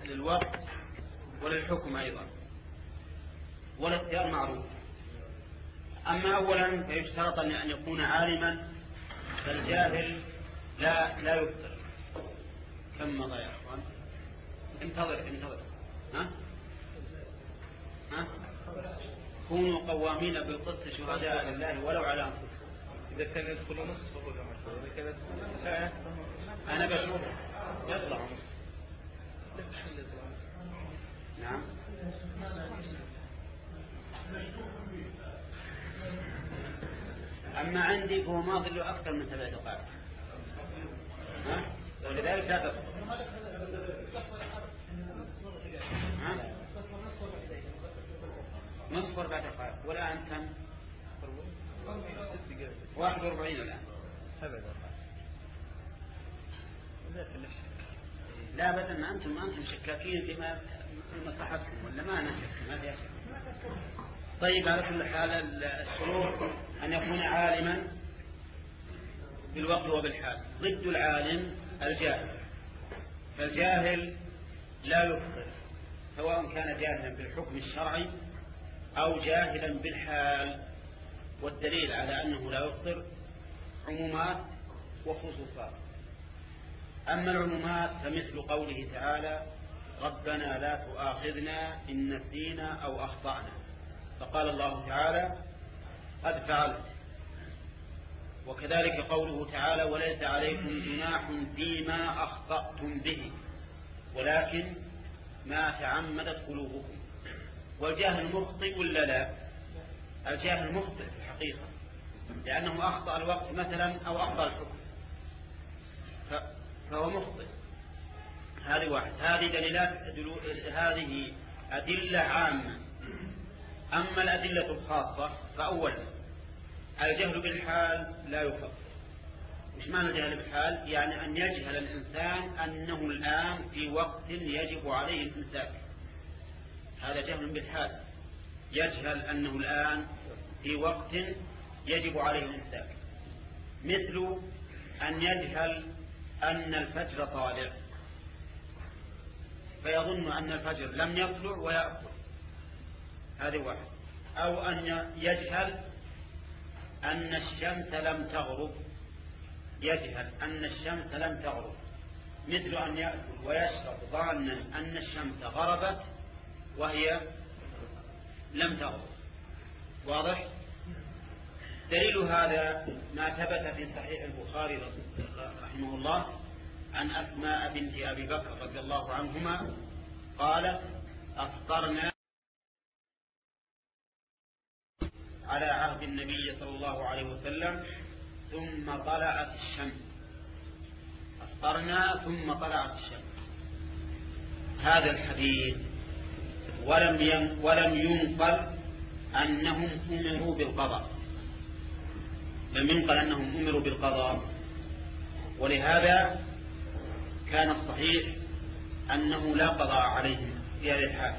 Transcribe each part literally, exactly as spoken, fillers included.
للوقت وللحكم أيضا، والاختيار معروف. أما أولا فيشترط أن يكون عالما، فالجاهل لا لا يفطر. كم مضى يا أخوان؟ انتظر انتظر ها ها كونوا قوامين بالقسط شهداء لله ولو على أنفسكم. إذا كان يدخل نص فهو جماعة، إذا كان لا أنا بشوف يطلع نص. نعم. أما عندي فهو ماضي له أكثر من ثلاث دقائق، ها ولذلك لا تفضل. ها نصف أربع دقائق، والآن كم؟ واحد وأربعين الآن. لا أبدا، ما أنتم ما أنتم شكاكين فيما مصلحتكم، ولا ما أنا شك ما في شك. طيب على كل حال الشروط أن يكون عالما بالوقت وبالحال. ضد العالم الجاهل، فالجاهل لا يفطر سواء كان جاهلا بالحكم الشرعي أو جاهلا بالحال. والدليل على أنه لا يفطر عمومات وخصوصات. أما العمومات فمثل قوله تعالى: ربنا لا تؤاخذنا إن نسينا أو أخطأنا، فقال الله تعالى: قد فعلت. وكذلك قوله تعالى: وليس عليكم جناح فيما أخطأتم به ولكن ما تعمدت قلوبكم. والجاهل مخطئ ولا لا؟ الجاهل مخطئ في الحقيقة، لأنه أخطأ الوقت مثلا أو أخطأ الحكم فهو مخطئ. هذه واحد. هذه دليلات هذه أدلة عامة. أما الأدلة الخاصة فأولا الجهل بالحال لا يفطر. مش معنى الجهل بالحال؟ يعني أن يجهل الإنسان أنه الآن في وقت يجب عليه الإمساك، هذا جهل بالحال. يجهل أنه الآن في وقت يجب عليه الإمساك. مثل أن يجهل أن الفجر طالع فيظن أن الفجر لم يطلع ويأكل، هذه واحد. أو أن يجهل أن الشمس لم تغرب، يجهل أن الشمس لم تغرب، مثل أن يأكل ويشرب ظانا أن الشمس غربت وهي لم تغرب. واضح؟ دليل هذا ما ثبت في صحيح البخاري رحمه الله عن أسماء بنت أبي بكر رضي الله عنهما قالت: أفطرنا على عهد النبي صلى الله عليه وسلم ثم طلعت الشمس. أفطرنا ثم طلعت الشمس. هذا الحديث ولم ولم ينقل أنهم أمروا بالقضاء، لم ينقل أنهم أمروا بالقضاء، ولهذا كان الصحيح أنه لا قضاء عليهم في هذه الحال.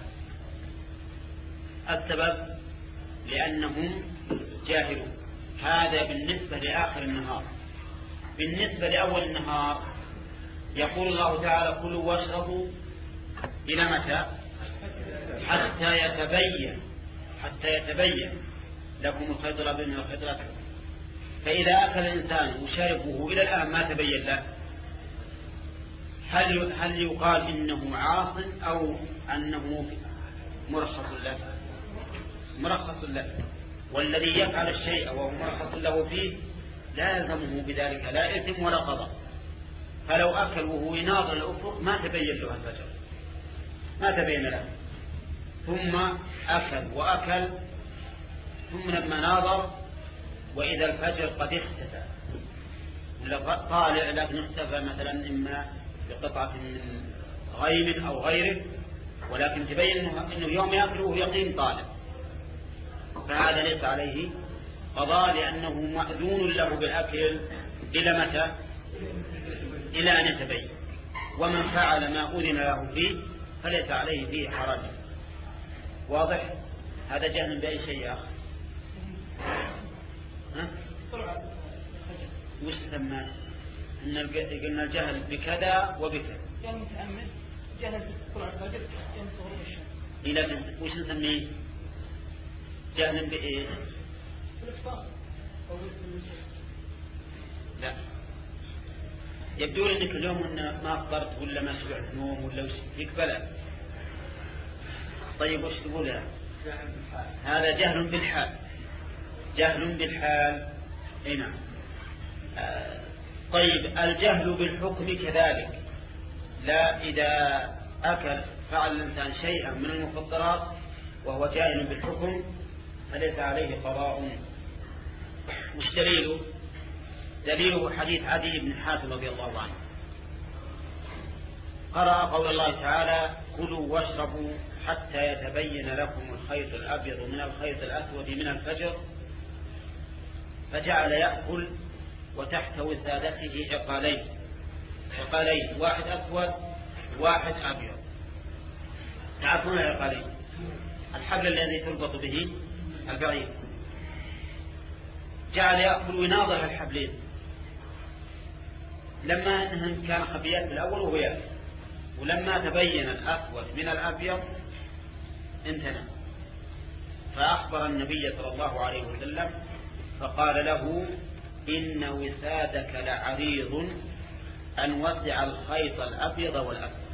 السبب لأنهم جاهلون. هذا بالنسبة لآخر النهار. بالنسبة لأول النهار يقول الله تعالى: كلوا واشربوا إلى متى؟ حتى يتبين حتى يتبين لكم الخيط الأبيض من الخيط الأسود. فإذا أكل الإنسان وشربه إلى الآن ما تبين له، هل هل يقال إنه عاص أو أنه مرخص له؟ مرخص له. والذي يفعل الشيء وهو مرخص له فيه لا يلزمه بذلك لا إثم ولا قضاء. فلو أكل وهو يناظر الأفق ما تبين له الفجر، ما تبين له، ثم أكل وأكل، ثم لما ناظر وإذا الفجر قد اختفى طالع لكن اختفى مثلا إما بقطعة من غيم أو غيره، ولكن تبين أنه يوم يأكل وهو يقين طالع، فهذا ليس عليه قضاء لأنه مأذون له بالأكل إلى متى؟ إلى أن يتبين. ومن فعل ما أذن له فيه فليس عليه فيه حرج. واضح؟ هذا جهل بأي شيء يا أخي. ها؟ وش سماه؟ إن قلنا الجهل بكذا وبكذا. يعني متأمل جهل بسرعة إلى وش نسميه؟ جهل بإيه؟ لا يبدو لي انك اليوم إن ما افطرت ولا ما شبعت نوم ولا وش فيك بلى. طيب وش تقول يا هذا؟ جهل بالحال. جهل بالحال. اي نعم. آه طيب الجهل بالحكم كذلك. لا إذا أكل فعل الإنسان شيئا من المفطرات وهو جاهل بالحكم فليس عليه قضاء. مش دليله؟ دليله حديث عدي بن حاتم رضي الله عنه قرأ قول الله تعالى: كلوا واشربوا حتى يتبين لكم الخيط الأبيض من الخيط الأسود من الفجر، فجعل يأكل وتحت وسادته عقالين عقالين واحد أسود واحد أبيض. تعرفون العقالين؟ الحبل الذي تربط به البعير. جعل يأكل ويناظر الحبلين، لما أنهم كان خبيات بالأول وهو يأكل، ولما تبين الأسود من الأبيض انتنى. فأخبر النبي صلى الله عليه وسلم فقال له: إن وسادك لعريض أن وسع الخيط الأبيض والأسود.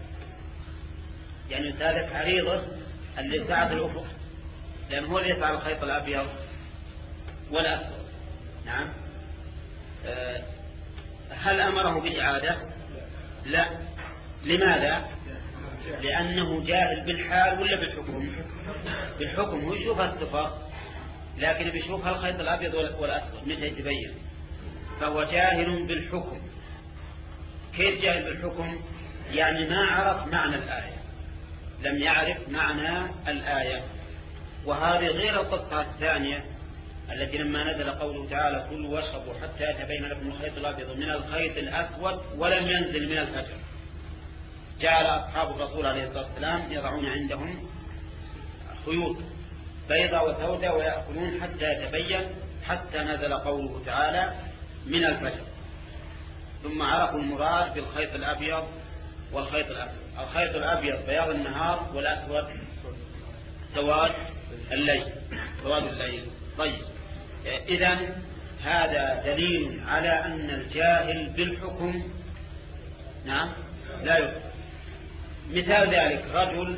يعني وسادك عريض اللي سعى في الأفق، لأن هو اللي يسعى الخيط الأبيض والأسود. نعم. أه هل أمره بالإعادة؟ لا. لماذا؟ لأنه جاهل بالحال ولا بالحكم؟ بالحكم. هو يشوفها الصفة لكن بيشوفها الخيط الأبيض والأسود متى يتبين، فهو جاهل بالحكم. كيف جاهل بالحكم؟ يعني ما عرف معنى الآية، لم يعرف معنى الآية. وهذه غير القصة الثانية التي لما نزل قوله تعالى: كلوا واشربوا حتى يتبين لكم الخيط الأبيض من الخيط الأسود ولم ينزل من الفجر. جعل أصحاب الرسول عليه الصلاة والسلام يضعون عندهم خيوط بيضاء وسوداء ويأكلون حتى يتبين، حتى نزل قوله تعالى: من الفجر. ثم عرفوا المراد بالخيط الأبيض والخيط الأسود. الخيط الأبيض بياض النهار والأسود سواد الليل سواد الليل. طيب إذن هذا دليل على أن الجاهل بالحكم نعم لا يفطر. مثال ذلك: رجل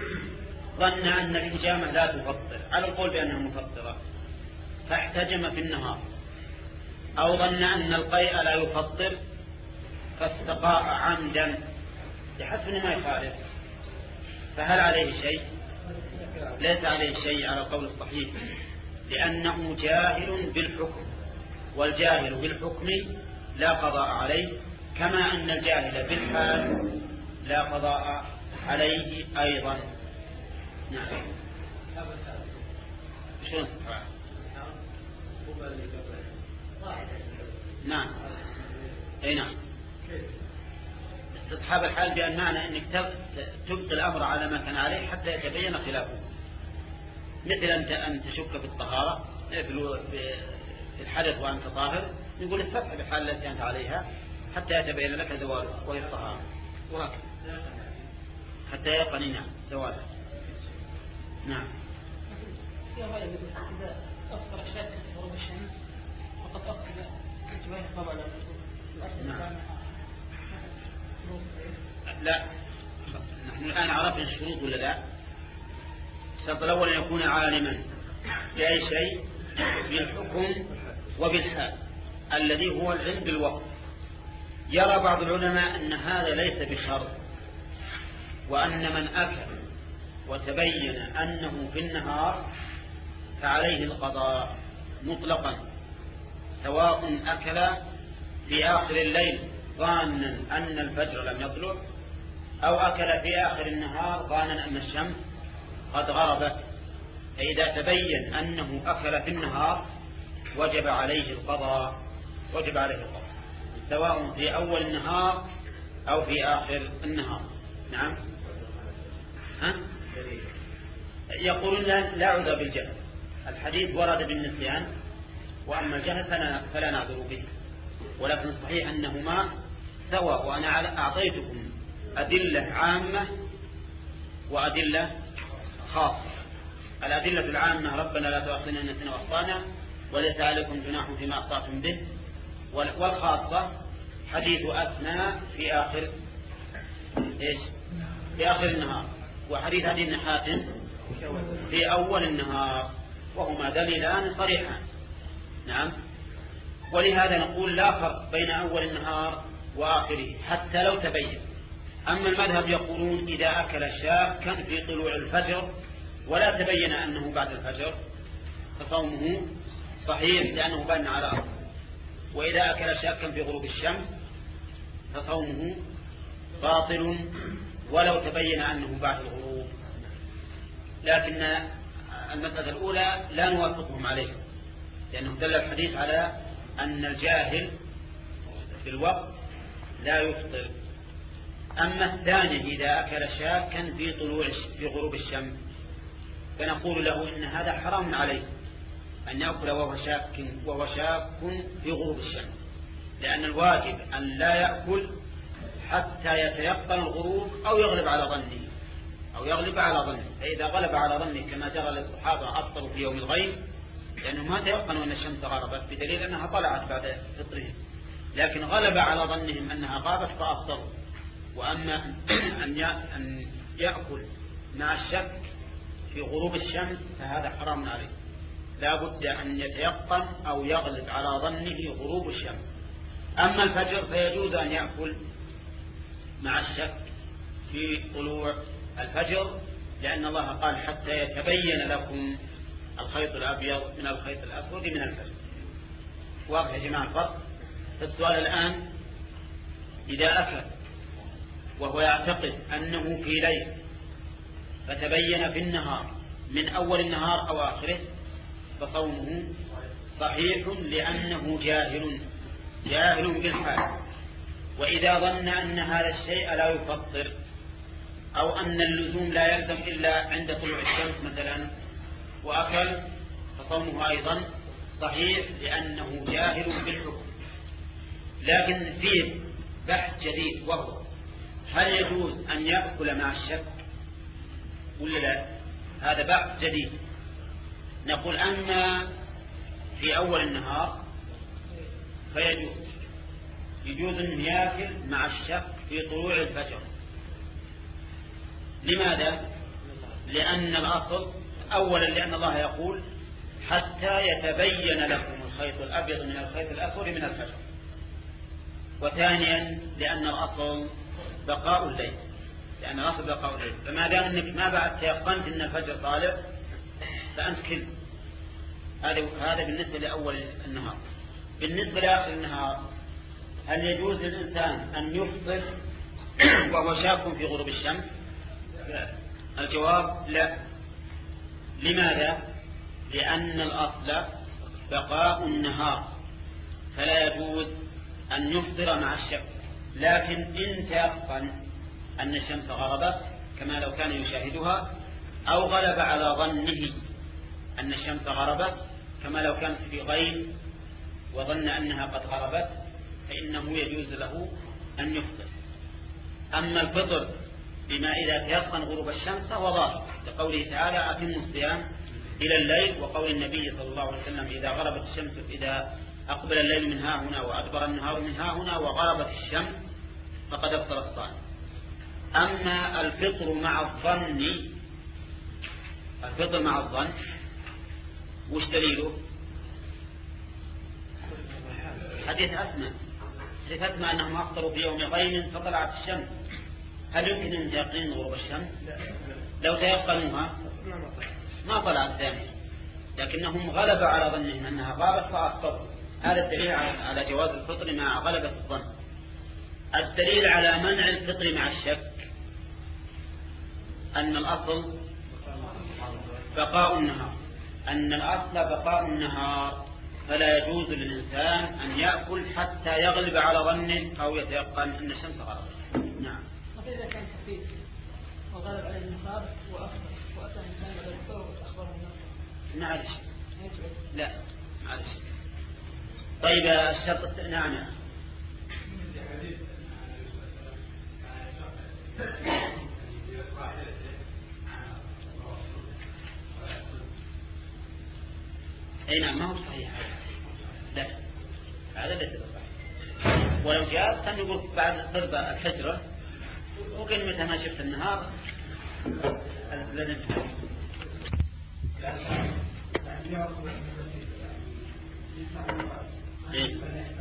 ظن أن الحجامة لا تفطر على القول بأنها مفطرة فاحتجم في النهار، أو ظن أن القيء لا يفطر فاستقاء عمدا يحسب أنه ما يخالف، فهل عليه شيء؟ ليس عليه شيء على القول الصحيح، لأنه جاهل بالحكم، والجاهل بالحكم لا قضاء عليه، كما أن الجاهل بالحال لا قضاء عليه أيضا. نعم. شلون استطاع؟ نعم. أي نعم. استصحاب الحال بأن معنى أنك تبقي الأمر على ما كان عليه حتى يتبين خلافه، مثل أنت أن تشك في الطهارة في الحدث وأنت طاهر، نقول استصحب الحال التي أنت عليها حتى يتبين لك زوالها وهي الطهارة، وهكذا حتى يقننا زوالها. نعم. في رأي إذا أصبر الشاك في غروب الشمس وقد أفقد انتباه طبعا نعم. لا، نحن الآن عرفنا الشروط ولا لا؟ الشرط الأول أن يكون عالما بأي شيء، بالحكم وبالحال الذي هو العلم بالوقت. يرى بعض العلماء أن هذا ليس بشرط، وأن من أكل وتبين أنه في النهار فعليه القضاء مطلقا، سواء أكل في آخر الليل ظانا أن الفجر لم يطلع، أو أكل في آخر النهار ظانا أن الشمس قد غربت. فإذا تبين أنه أكل في النهار وجب عليه القضاء وجب عليه القضاء سواء في أول النهار أو في آخر النهار. نعم. ها؟ يقولون لا عذر بالجهل، الحديث ورد بالنسيان، وأما الجهل فلا نعذر به، ولكن الصحيح أنهما سواء. وأنا أعطيتكم أدلة عامة وأدلة خاصة. الأدلة العامة ربنا لا تؤاخذنا إن نسينا وأخطأنا وليس عليكم جناح فيما أخطأتم به. والخاصة حديث أسماء في آخر إيش؟ في آخر النهار، وحديث أبي بن حاتم في أول النهار، وهما دليلان صريحان. نعم. ولهذا نقول لا فرق بين أول النهار وآخره حتى لو تبين. أما المذهب يقولون إذا أكل شاكا في طلوع الفجر ولا تبين أنه بعد الفجر فصومه صحيح لأنه بان على أرض، وإذا أكل شاكا في غروب الشمس فصومه باطل ولو تبين أنه بعد الغروب. لكن المسألة الأولى لا نوافقهم عليه، لأنه دل الحديث على أن الجاهل في الوقت لا يفطر. أما الثاني إذا أكل شاكا في طلوع في غروب الشمس فنقول له إن هذا حرام عليه أن يأكل وهو شاك وهو شاك في غروب الشمس، لأن الواجب أن لا يأكل حتى يتيقن الغروب أو يغلب على ظنه أو يغلب على ظنه. فإذا غلب على ظنه كما جرى للصحابة أفطروا في يوم الغيب لأنهم ما تيقنوا أن الشمس غربت بدليل أنها طلعت بعد فطرهم، لكن غلب على ظنهم أنها غابت فأفطروا. وأما أن يأكل مع الشك في غروب الشمس فهذا حرام عليه، لا بد أن يتيقن أو يغلب على ظنه غروب الشمس. أما الفجر فيجوز أن يأكل مع الشك في طلوع الفجر، لأن الله قال حتى يتبين لكم الخيط الأبيض من الخيط الأسود من الفجر. واضح يا جماعة الفرق؟ السؤال الآن إذا أكل وهو يعتقد أنه في ليل فتبين في النهار من أول النهار أو آخره فصومه صحيح لأنه جاهل جاهل بالحال. وإذا ظن أن هذا الشيء لا يفطر أو أن اللزوم لا يلزم إلا عند طلوع الشمس مثلا وأكل فصومه أيضا صحيح لأنه جاهل بالحكم. لكن فيه بحث جديد، وهو هل يجوز أن يأكل مع الشك ولا لا؟ هذا بحث جديد. نقول أما في أول النهار فيجوز يجوز أن يأكل مع الشك في طلوع الفجر. لماذا؟ لأن الأصل أولا لأن الله يقول حتى يتبين لكم الخيط الأبيض من الخيط الأسود من الفجر. وثانيا لأن الأصل بقاء الليل، لأن الأصل بقاء الليل. فما دام أنك ما بعد تيقنت أن الفجر طالع فأنت كل هذا هذا بالنسبة لأول النهار. بالنسبة لآخر النهار هل يجوز للإنسان أن يفطر وهو شاك في غروب الشمس؟ الجواب لا. لماذا؟ لأن الأصل بقاء النهار فلا يجوز أن يفطر مع الشك. لكن إن تيقن أن الشمس غربت كما لو كان يشاهدها أو غلب على ظنه أن الشمس غربت كما لو كانت في غيب وظن أنها قد غربت فإنه يجوز له أن يفطر. أما الفطر بما إذا تيقن غروب الشمس فهو ظاهر لقوله تعالى أتموا الصيام إلى الليل، وقول النبي صلى الله عليه وسلم إذا غربت الشمس إذا أقبل الليل من ها هنا وأدبر النهار من ها هنا وغربت الشمس فقد أفطر الصائم. أما الفطر مع الظن الفطر مع الظن وش دليله؟ حديث أسماء حديث أسماء أنهم أفطروا في يوم غيم فطلعت الشمس. هل يمكن أن يقينوا غروب الشمس؟ لو تيقنوها ما طلعت ثانية، لكنهم غلب على ظنهم أنها غابت فأفطروا. هذا الدليل على جواز الفطر مع غلبة الظن. الدليل على منع الفطر مع الشك أن الأصل بقاء النهار أن الأصل بقاء النهار فلا يجوز للإنسان أن يأكل حتى يغلب على ظنه أو يتيقن أن الشمس غربت. نعم. إذا كان خفيف وغلب عليه النهار وأفطر وأتى إنسان بعد الفطر وأخبره النهار معلش لا معلش. طيب الشرط نعم أي نعم ما هو صحيح. لا هذا ليس صحيح. ولو جاء كان يقول بعد ضرب الحجرة وقل متى ما شفت النهار لن إيه؟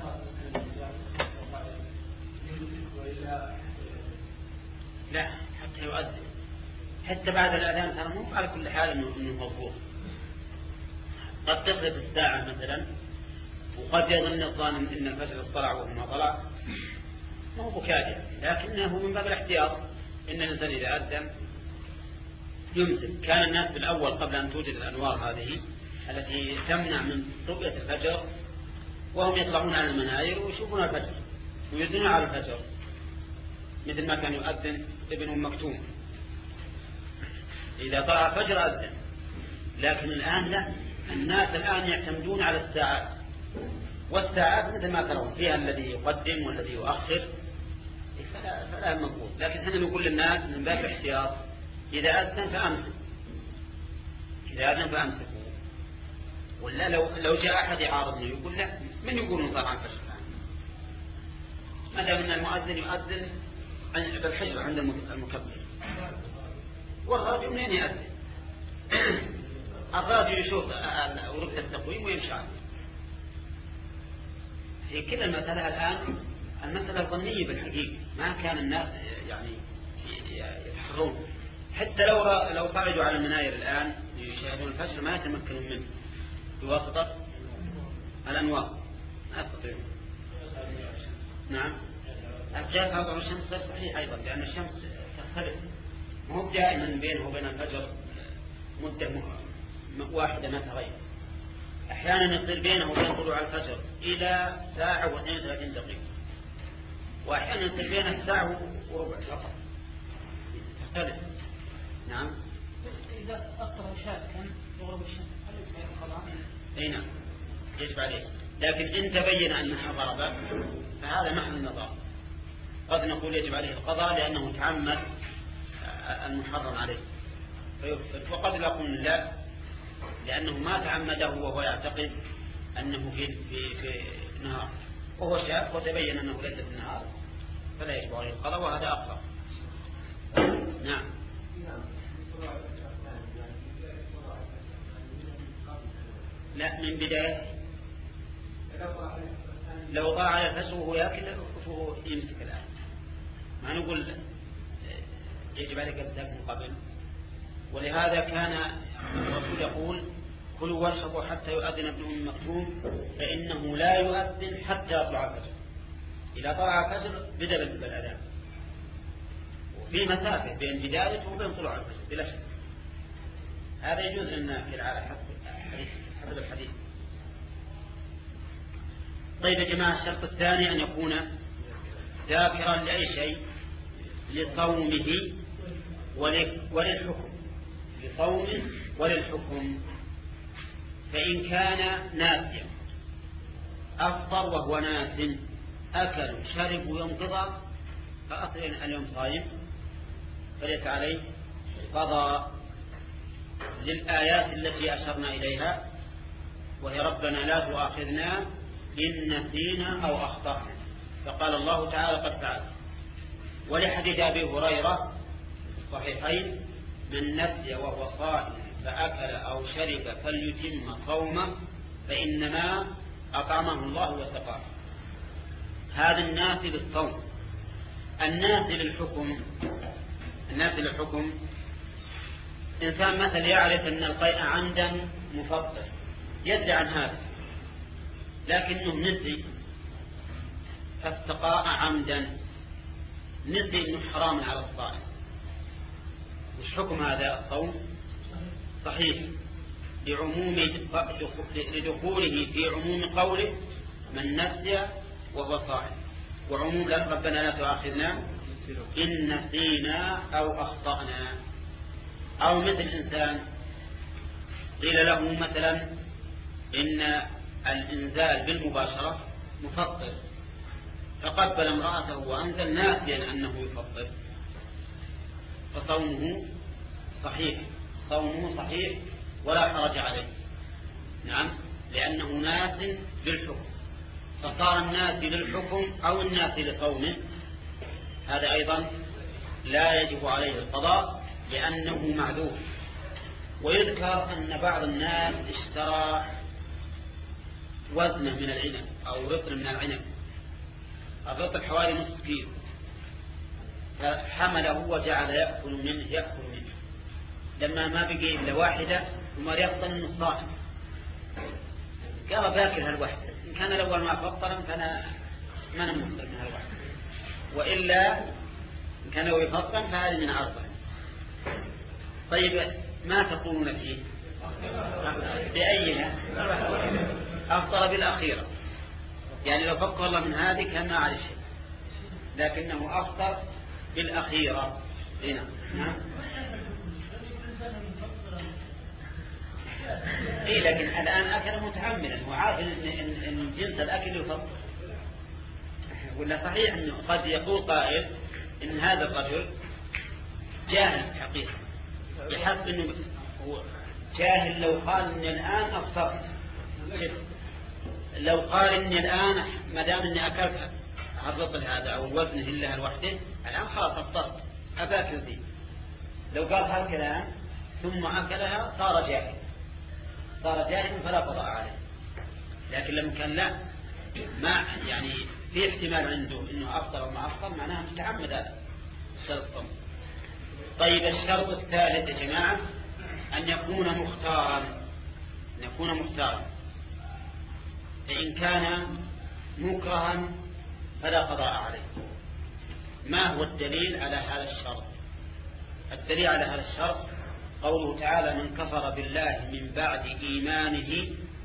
لا حتى يؤذن حتى بعد الأذان ترى مو على كل حال إنه إنه مفروض. قد تخلف الساعة مثلا وقد يظن الظالم إن الفجر طلع وهو ما طلع ما هو بكادر، لكنه من باب الاحتياط إن الإنسان إذا أذن يمسك. كان الناس بالأول قبل أن توجد الأنوار هذه التي تمنع من رؤية الفجر وهم يطلعون على المناير ويشوفون الفجر ويؤذنون على الفجر مثل ما كان يؤذن ابن أم مكتوم إذا طلع الفجر أذن. لكن الآن لا، الناس الآن يعتمدون على الساعات، والساعات مثل ما ترون فيها الذي يقدم والذي يؤخر، فلا, فلا مفروض. لكن احنا نقول للناس من باب الاحتياط إذا أذن فأمسك، إذا أذن فأمسك. ولا لو لو جاء أحد يعارضني يقول لا من يقولون طبعا فجر، ما دام أن المؤذن يؤذن بالحجر عند المكبر والرجل منين يأذن؟ الرجل يشوف ورقة التقويم ويمشي عنه. في كل المسألة الآن المسألة ظنية بالحقيقة، ما كان الناس يعني يتحرون. حتى لو لو صعدوا على المناير الآن يشاهدون الفجر ما يتمكنون منه بواسطة الأنوار، ما يستطيعون. نعم الجهة هذا الشمس غير صحيح أيضا، لأن الشمس تختلف، ما هو دائما بينه وبين الفجر مدة واحدة ما تغير. أحيانا يصير بينه وبين طلوع الفجر إلى ساعة واثنين وثلاثين دقيقة، وأحيانا يصير بينه ساعة وربع فقط، تختلف. نعم إذا أطر شاكا يغرب الشمس هل يجب القضاء؟ أي نعم يجب عليه، لكن إن تبين أنها غربت فهذا محل النظر. قد نقول يجب عليه القضاء لأنه تعمد المحرم عليه فيفسد، وقد نقول لا لأنه ما تعمده وهو يعتقد أنه في في في نهار وهو شاف وتبين أنه ليس في النهار فلا يجب عليه القضاء، وهذا أقرب. نعم لا من بداية لو ضاع على الفجر وهو يأكل فهو يمسك الآن، ما نقول يجب عليك الزكاة من قبل. ولهذا كان الرسول يقول كلوا واشربوا حتى يؤذن ابن أم مكتوم فإنه لا يؤذن حتى يطلع الفجر. إذا طلع الفجر بدأ بالأذان، وفي مسافة بين بدايته وبين طلوع الفجر بلا شك. هذا يجوز لنا في العالم حسب الحديث. طيب يا جماعة الشرط الثاني أن يكون ذاكرا لأي شيء، لصومه وللحكم، لصومه وللحكم. فإن كان ناسيا أفطر وهو ناس أكل شرب وينقضى فأصل اليوم صائم فليس عليه قضاء للآيات التي أشرنا إليها، وهي ربنا لا تؤاخذنا إن نسينا أو أخطأنا، فقال الله تعالى قد فعل. ولحديث أبي هريرة صحيحين من نسي وهو صائم فأكل أو شرب فليتم صومه فإنما أطعمه الله وسقاه. هذا الناسي للصوم. الناسي للحكم، الناسي للحكم إنسان مثل يعرف أن القيء عمدا مفطر يدعي عن هذا، لكنه نسي فاستقاء عمدا، نسي أنه حرام على الصائم. وش حكم هذا الصوم؟ صحيح لعموم لدخوله في عموم قوله من نسي وهو صائم، وعموم ربنا لا تؤاخذنا إن نسينا أو أخطأنا. أو مثل إنسان قيل له مثلا إن الإنزال بالمباشرة مفطر فقبل امرأته وأنزل ناسيا أنه يفطر فصومه صحيح، صومه صحيح ولا حرج عليه. نعم لأنه ناس بالحكم، فصار الناس للحكم أو الناس لقومه، هذا أيضا لا يجب عليه القضاء لأنه معذور. ويذكر أن بعض الناس اشترى وزنه من العنب أو رطل من العنب، الرطل حوالي نصف كيلو، فحمله وجعل يأكل منه يأكل منه لما ما بقي إلا واحدة ثم يفطن الصائم، قال باكل هالوحدة، إن كان الأول ما فطرا فأنا ما أنا مفطر من هالوحدة، وإلا إن كان هو يفطرا فهذه من عرضه. طيب ما تقولون فيه؟ بأيها؟ أفطر بالأخيرة، يعني لو فكر الله من هذه كان ما عليه شيء، لكنه أفطر بالأخيرة هنا. نعم. إيه لكن الآن أكل متعمدا وعارف إن, إن, إن جنس الأكل يفطر، ولا صحيح أنه قد يقول قائل إن هذا الرجل جاهل حقيقة، يحس إنه هو جاهل. لو قال إني الآن أفطرت، لو قال إني الآن ما دام إني أكلت الرطل هذا أو الوزن إلا الوحدة الآن خلاص أفطرت أباكل ذي، لو قال هالكلام ثم أكلها صار جاهل، صار جاهل فلا قضاء عليه. لكن لما كان لا ما يعني في احتمال عنده إنه أفطر أو ما أفطر معناها متعمد هذا الشرط. طيب الشرط الثالث يا جماعة أن يكون مختارا، أن يكون مختارا، فإن كان مكرها فلا قضاء عليه. ما هو الدليل على هذا الشرط؟ الدليل على هذا الشرط قوله تعالى: من كفر بالله من بعد إيمانه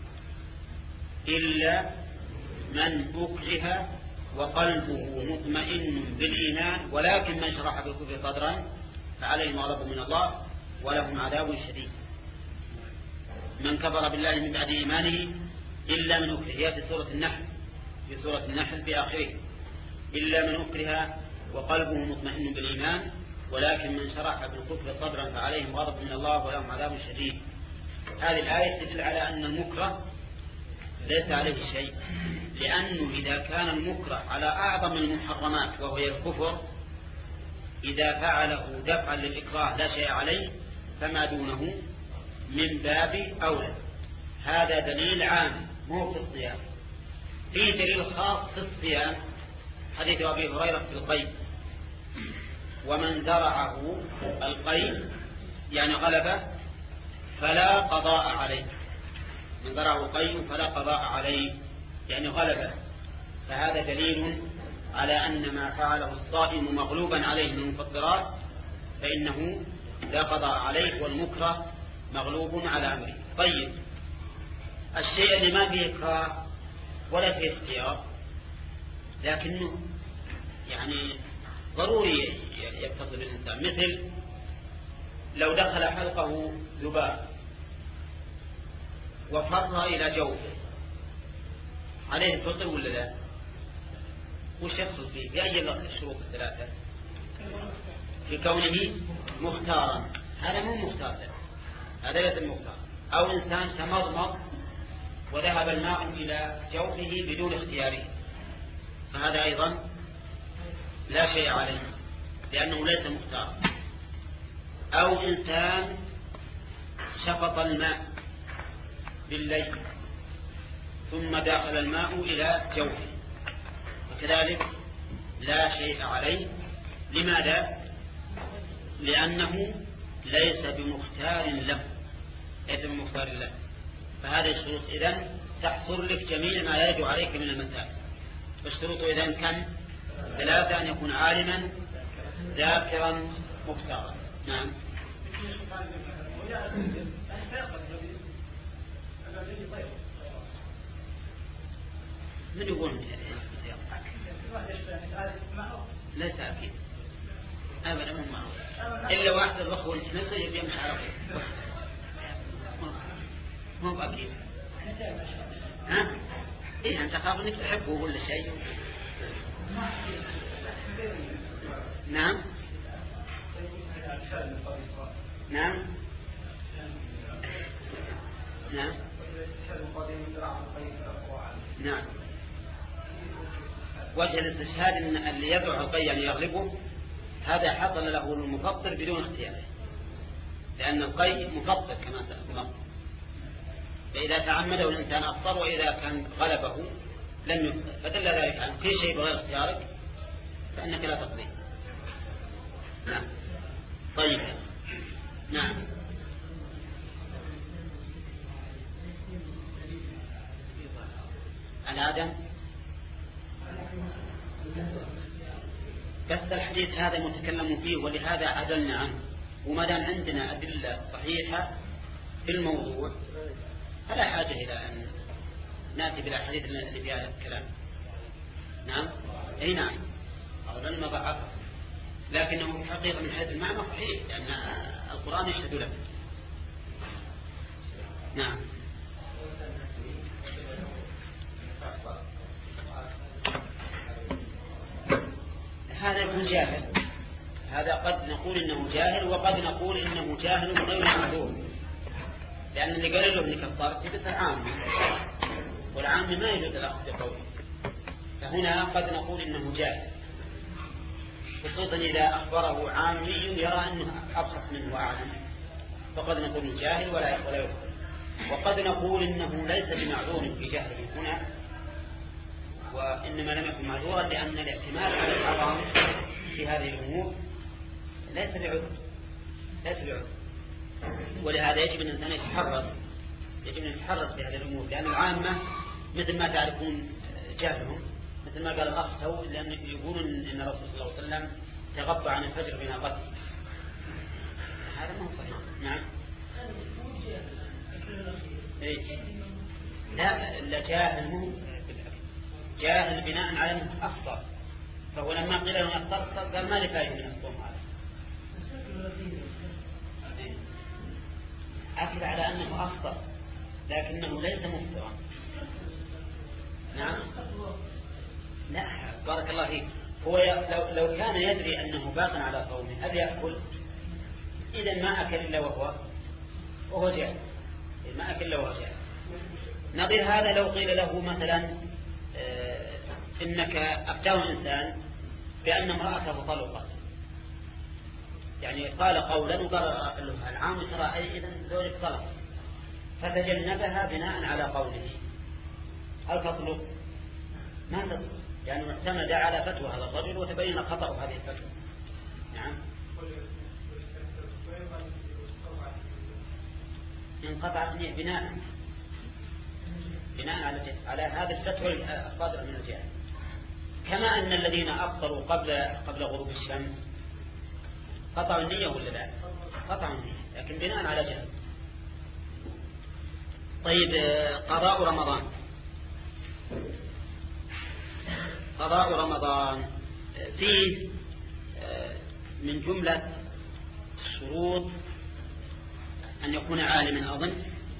إلا من أكره وقلبه مطمئن بالإيمان ولكن من شرح بالكفر صدرا فعليهم غضب من الله ولهم عذاب شديد. من كفر بالله من بعد إيمانه إلا من أكره، هي في سورة النحل، في سورة النحل في آخره: إلا من أكره وقلبه مطمئن بالإيمان ولكن من شرح بالكفر صدرا فعليهم غضب من الله ولهم عذاب شديد. هذه الآية تدل على أن المكره ليس عليه شيء، لأنه إذا كان المكره على أعظم المحرمات وهو الكفر إذا فعله دفعا للإكراه لا شيء عليه فما دونه من باب أولى. هذا دليل عام مو في الصيام. في دليل خاص في الصيام، حديث أبي هريرة في القيء: ومن زرعه القيء يعني غلبه فلا قضاء عليه، من زرعه القيء فلا قضاء عليه يعني غلبه. فهذا دليل على أن ما فعله الصائم مغلوبا عليه من المفطرات فإنه لا قضاء عليه، والمكره مغلوب على أمره. طيب الشيء اللي ما فيه إكراه ولا فيه اختيار لكنه يعني ضروري يتصل بالإنسان، مثل لو دخل حلقه ذباب وفر إلى جوفه عليه الفطر ولا لا؟ وش يقصد فيه؟ بأي الشروط الثلاثة؟ في كونه مختارا، هذا مو مختار، هذا ليس مختار. أو إنسان تمضمض وذهب الماء إلى جوفه بدون اختياره فهذا أيضا لا شيء عليه لأنه ليس مختار. أو إنسان شفط الماء بالليل ثم دخل الماء إلى جوفه وكذلك لا شيء عليه. لماذا؟ لأنه ليس بمختار له، ليس بمختار له. فهذه الشروط إذن تحصر لك جميع ما يجب عليك من المسائل. والشروط إذن كم؟ ثلاثة: أن يكون عالما ذاكرا مختارا. نعم. من يقول ليس أكيد أبدا مو معروف إلا واحد الأخوة نصر يمشي على خير مو أكيد. ها؟ إيه أنت خاف إنك تحبه ولا شيء. نعم نعم نعم نعم. وجه الاستشهاد ان اللي يدعو القي ان يغلبه هذا حصل له المفطر بدون اختياره، لأن القي مفطر كما سأقول، فإذا تعمده الإنسان أفطر، وإذا كان غلبه لم يفطر، فدل ذلك عن كل شيء بغير اختيارك فإنك لا تقضي. نعم. طيب. نعم. الآدم بس الحديث هذا متكلم فيه، ولهذا عدلنا عنه، وما دام عندنا أدلة صحيحة في الموضوع فلا حاجة إلى أن نأتي بالأحاديث اللي فيها هذا الكلام. نعم. أي نعم. أولا ما ضعف، لكنه حقيقة من حيث المعنى صحيح، لأن القرآن يشهد له. نعم. هذا يكون جاهل، هذا قد نقول إنه جاهل، وقد نقول إنه جاهل غير معذور، لأن اللي قال له إنك كفرت يبقى عام، والعام ما يجوز الأخذ بقوله، فهنا قد نقول إنه جاهل، خصوصا إذا أخبره عامي يرى أنه أبسط منه وأعلم، فقد نقول إنه جاهل ولا ولا يكفر. وقد نقول إنه ليس بمعذور في جهله هنا، وإنما لم يكن معذورا لأن الاعتماد على الحرام في هذه الأمور ليس بعذر، ليس بعذر، ولهذا يجب أن الإنسان يتحرص، يجب أن يتحرص في هذه الأمور، لأن العامة مثل ما تعرفون جاهلهم، مثل ما قال الأخ تو، لأن يقولون إن الرسول صلى الله عليه وسلم تغطى عن الفجر بناقته، هذا ما هو صحيح. نعم. إيه؟ لا لا جاهل مو جاهل بناء على أنه أفطر، فهو لما قيل له أفطر قال ما لي فائدة من الصوم هذا، أكد على أنه أفطر لكنه ليس مفطرا. نعم. لا بارك الله فيك، هو لو, لو كان يدري أنه باق على صومه هل يأكل؟ إذا ما أكل إلا وهو وهو جاهل، ما أكل إلا وهو جاهل. نظير هذا لو قيل له مثلا آه إنك أفتاه إنسان بأن امرأته طلقت، يعني قال قولا وقال له العام ترى أي إذن زوجك طلق، فتجنبها بناء على قوله، هل تطلق؟ ما تطلق، يعني اعتمد على فتوى هذا الرجل وتبين خطأ هذه الفتوى. نعم. انقطعت النية بناء بناء على على هذا الفتوى الصادرة من الجهة، كما أن الذين أفطروا قبل قبل غروب الشمس قطعوا النية ولا لا؟ قطعوا النية لكن بناء على جهة. طيب، قضاء رمضان. قضاء رمضان فيه من جملة الشروط أن يكون عالما، أظن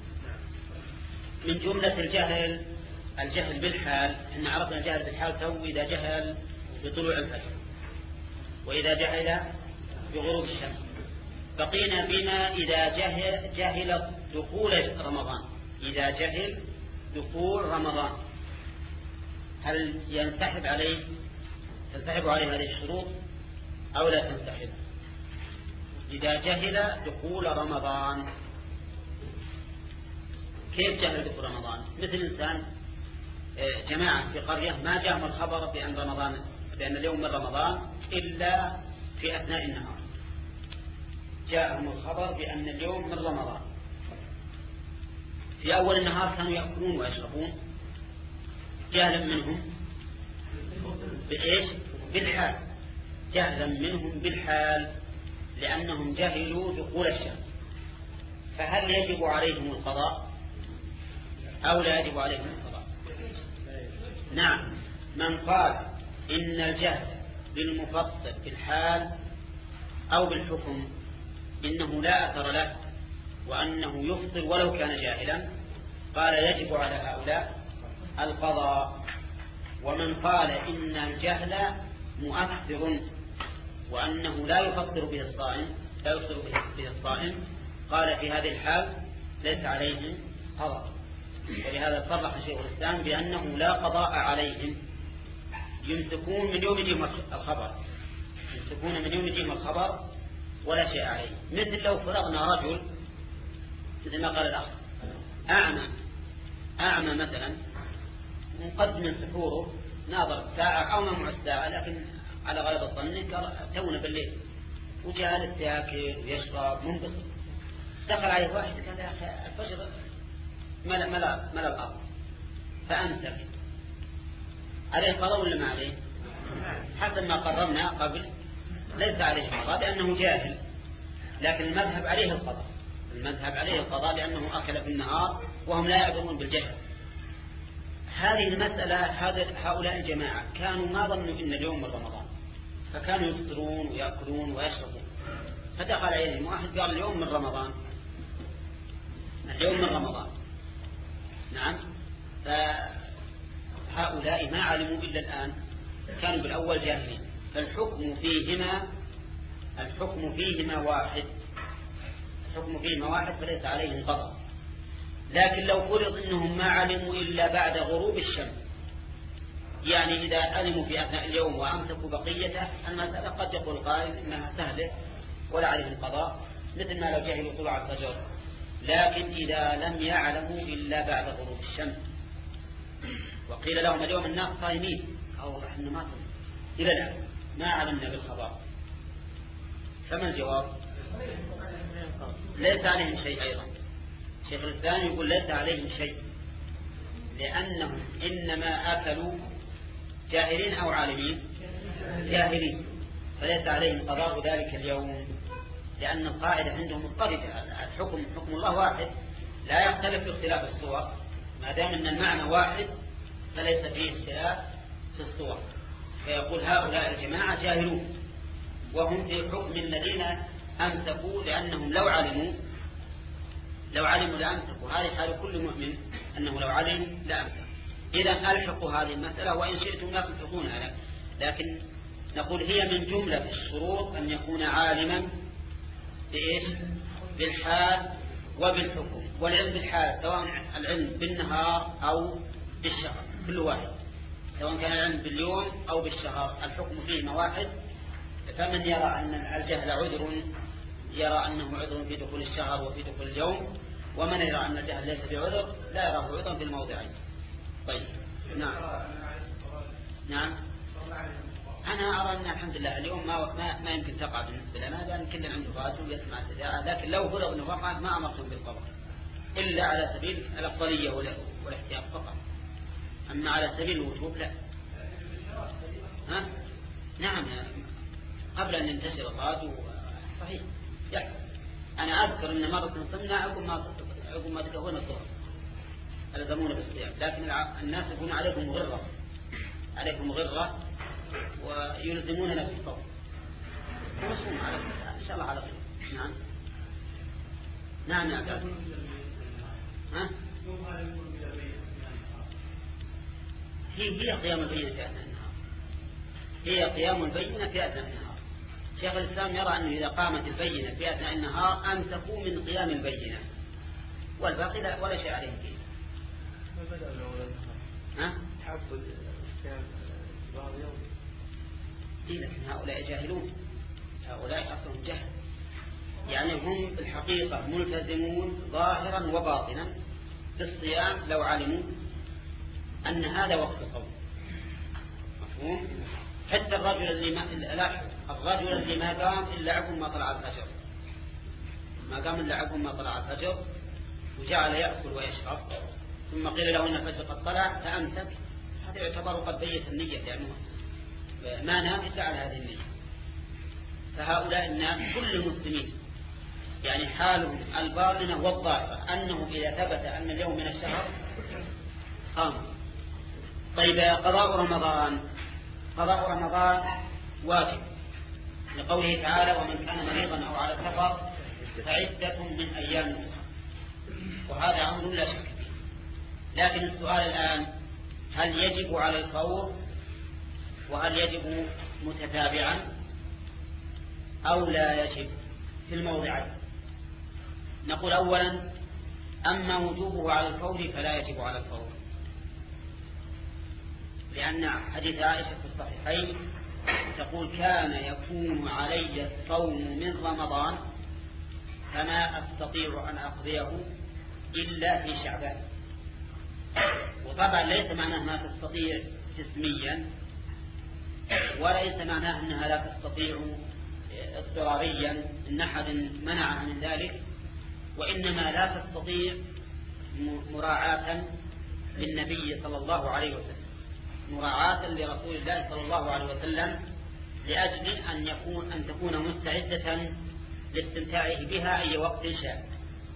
من جملة الجهل الجهل بالحال، إن عرفنا الجهل بالحال تو إذا جهل بطلوع الفجر، وإذا جهل بغروب الشمس. بقينا بما إذا جهل, جهل دخول رمضان، إذا جهل دخول رمضان هل ينسحب عليه تنسحب عليه هذه الشروط أو لا تنسحب؟ إذا جهل دخول رمضان، كيف جهل دخول رمضان؟ مثل إنسان جماعة في قرية ما جاءهم الخبر بأن رمضان بأن اليوم من رمضان إلا في أثناء النهار، جاءهم الخبر بأن اليوم من رمضان، في أول النهار كانوا يأكلون ويشربون، جهلا منهم بإيش؟ بالحال، جهلا منهم بالحال، لأنهم جهلوا دخول الشمس، فهل يجب عليهم القضاء أو لا يجب عليهم القضاء؟ نعم. من قال إن الجهل بالمفطر بالحال أو بالحكم إنه لا أثر له وأنه يفطر ولو كان جاهلا قال يجب على هؤلاء القضاء. ومن قال إن الجهل مؤثر وأنه لا يفطر به الصائم لا يفطر به الصائم قال في هذه الحال ليس عليهم قضاء. ولهذا صرح شيخ الإسلام بأنه لا قضاء عليهم، يمسكون من يوم يجيهم الخبر، يمسكون من يوم يجيهم الخبر ولا شيء عليه. مثل لو فرغنا رجل مثل ما قال الأخ أعمى أعمى مثلا مقدم من سحوره ناظر الساعة أو ممنوع الساعة، لكن على غير الظن تونا بالليل وجالس ياكل ويشرب منبسط، دخل عليه واحد قال يا أخي الفجر ملأ ملأ ملأ الأرض فأمسك، عليه قضاء ولا ما عليه؟ حسب ما قررنا قبل ليس عليه قضاء لأنه جاهل، لكن المذهب عليه القضاء، المذهب عليه القضاء لأنه أكل في النهار وهم لا يعذرون بالجهل. هذه المسألة هؤلاء الجماعة كانوا ما ظنوا إن اليوم من رمضان، فكانوا يفطرون ويأكلون ويشربون، فدخل عليهم واحد قال اليوم من رمضان، اليوم من رمضان. نعم، فهؤلاء ما علموا إلا الآن، كانوا بالأول جاهلين، فالحكم فيهما الحكم فيهما واحد، الحكم فيهما واحد فليس عليهم قضاء. لكن لو فرض إنهم ما علموا إلا بعد غروب الشمس، يعني إذا علموا في أثناء اليوم وأمسكوا بقيته، المسألة قد يقول قائل إنها سهلة ولا عليهم القضاء، مثل ما لو جهلوا طلوع الفجر. لكن إذا لم يعلموا إلا بعد غروب الشمس وقيل لهم اليوم الناس صايمين أو إحنا ما صايمين إلى الآن ما علمنا بالقضاء، فما الجواب؟ ليس عليهم شيء. أيضا شيخ الإسلام يقول ليس عليهم شيء، لأنهم إنما أكلوا جاهلين أو عالمين؟ جاهلين، فليس عليهم قضاء ذلك اليوم، لأن القاعدة عندهم مضطردة، الحكم حكم الله واحد لا يختلف في اختلاف الصور، ما دام أن المعنى واحد فليس فيه اختلاف في الصور. فيقول هؤلاء الجماعة جاهلون وهم في حكم الذين أمسكوا، لأنهم لو علموا لو علموا لأمسكوا. هذه حال كل مؤمن أنه لو علم لأمسك. إذا ألحقوا هذه المسألة وإن شئتم لا تلحقونها، لكن نقول هي من جملة الشروط أن يكون عالما بإيش؟ بالحال وبالحكم. والعلم بالحال سواء العلم بالنهار أو بالشهر كل واحد، سواء كان العلم باليوم أو بالشهر الحكم فيهما واحد. فمن يرى أن الجهل عذر يرى أنه عذر في دخول الشهر وفي دخول اليوم، ومن يرى أن الجهل ليس بعذر لا يراه عذرا في الموضعين. طيب نعم نعم أنا أرى أن الحمد لله اليوم ما ما, ما يمكن تقع بالنسبة لنا، لأن كل عنده راتب يسمع الإذاعة، لكن لو فرض أنه وقع ما أمرتم بالقضاء إلا على سبيل الأفضلية والاحتياط فقط، أما على سبيل الوجوب لا. ها؟ نعم قبل أن ينتشر الراتب صحيح يحصل. أنا أذكر أن مرة صمنا عقب ما عقب ما تكون الظهر ألزمونا بالصيام، لكن الناس يكون عليكم غرة عليكم غرة ويلزموننا بالصوم ونصوم على إن شاء الله على خير. نعم نعم يا عبد. ها هي هي قيام البينة في أثناء النهار، هي قيام البينة في أثناء النهار. شيخ الإسلام يرى أنه إذا قامت البينة في أثناء النهار أمسكوا من قيام البينة، والباقي لا ولا شيء عليه فيه. ها؟ تحب كان بعض يوم. إيه لكن هؤلاء جاهلون، هؤلاء أصلهم جهل، يعني هم الحقيقة ملتزمون ظاهرا وباطنا بالصيام لو علموا أن هذا وقت الصوم. مفهوم؟ حتى الرجل اللي ما لا الرجل اللي ما قام إلا عقب ما طلع الفجر، ما قام إلا عقب ما طلع الفجر وجعل يأكل ويشرب، ثم قيل له أن الفجر قد طلع فأمسك، هذا يعتبر قد بيت النية، لأنه ما نام إلا على هذه النية. فهؤلاء الناس كل المسلمين يعني حالهم الباطنة والظاهرة أنه إذا ثبت أن اليوم من الشهر قام. طيب قضاء رمضان، قضاء رمضان واجب لقوله تعالى ومن كان مريضا أو على سفر فعدة من أيام أخرى، وهذا أمر لا شك فيه. لكن السؤال الآن هل يجب على الفور وهل يجب متتابعا أو لا يجب في الموضعين؟ نقول أولا أما وجوبه على الفور فلا يجب على الفور، لأن حديث عائشة في الصحيحين تقول كان يكون علي الصوم من رمضان فما أستطيع أن أقضيه إلا في شعبان. وطبعا ليس معناه ما تستطيع جسميا، وليس معناه أنها لا تستطيع اضطراريا إن أحد منعها من ذلك، وإنما لا تستطيع مراعاة للنبي صلى الله عليه وسلم، مراعاة لرسول الله صلى الله عليه وسلم، لأجل أن يكون أن تكون مستعدة لاستمتاعه بها أي وقت شاء.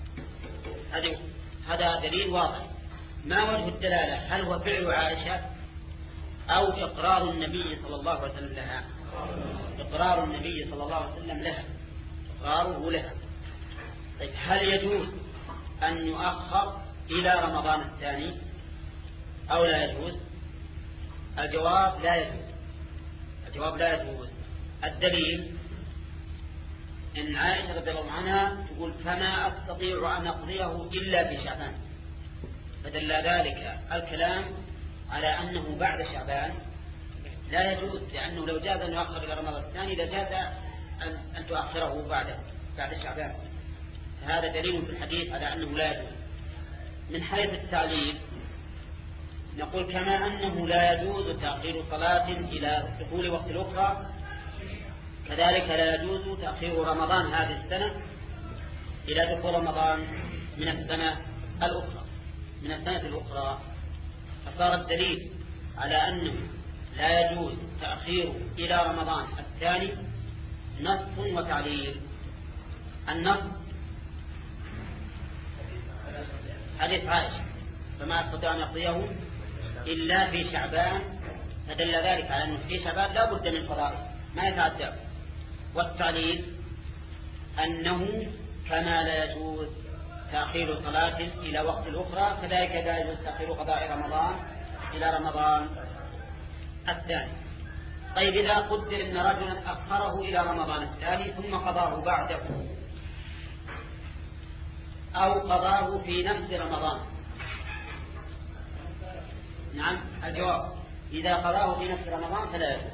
هذا دليل واضح. ما وجه الدلالة؟ هل هو فعل عائشة أو إقرار النبي صلى الله عليه وسلم لها؟ إقرار النبي صلى الله عليه وسلم لها، إقراره لها. طيب هل يجوز أن يؤخر إلى رمضان الثاني أو لا يجوز؟ الجواب لا يجوز. الجواب لا يجوز. الدليل إن عائشة رضي الله عنها تقول فما أستطيع أن أقضيه إلا في شعبان، فدل ذلك الكلام على أنه بعد شعبان لا يجوز، لأنه لو جاز أن يؤخر إلى رمضان الثاني لجاز أن تؤخره بعد بعد شعبان. هذا دليل في الحديث على أنه لا يجوز. من حيث التعليل نقول كما أنه لا يجوز تأخير صلاة إلى دخول وقت الأخرى، كذلك لا يجوز تأخير رمضان هذه السنة إلى دخول رمضان من السنة الأخرى من السنة الأخرى. فصار الدليل على أنه لا يجوز تأخيره إلى رمضان الثاني نص وتعليل. النص حديث عائشة فما استطاع أن يقضيه إلا في شعبان، فدل ذلك على أنه في شعبان لا بد من قضائه ما يتعدى. والتعليل أنه كما لا يجوز تأخير صلاة إلى وقت الأخرى كذلك لا يجوز تأخير قضاء رمضان إلى رمضان الثاني. طيب إذا قدر أن رجلا أخره إلى رمضان الثاني ثم قضاه بعده أو قضاه في نفس رمضان، نعم الجواب إذا قضاه في نفس رمضان فلا يجوز،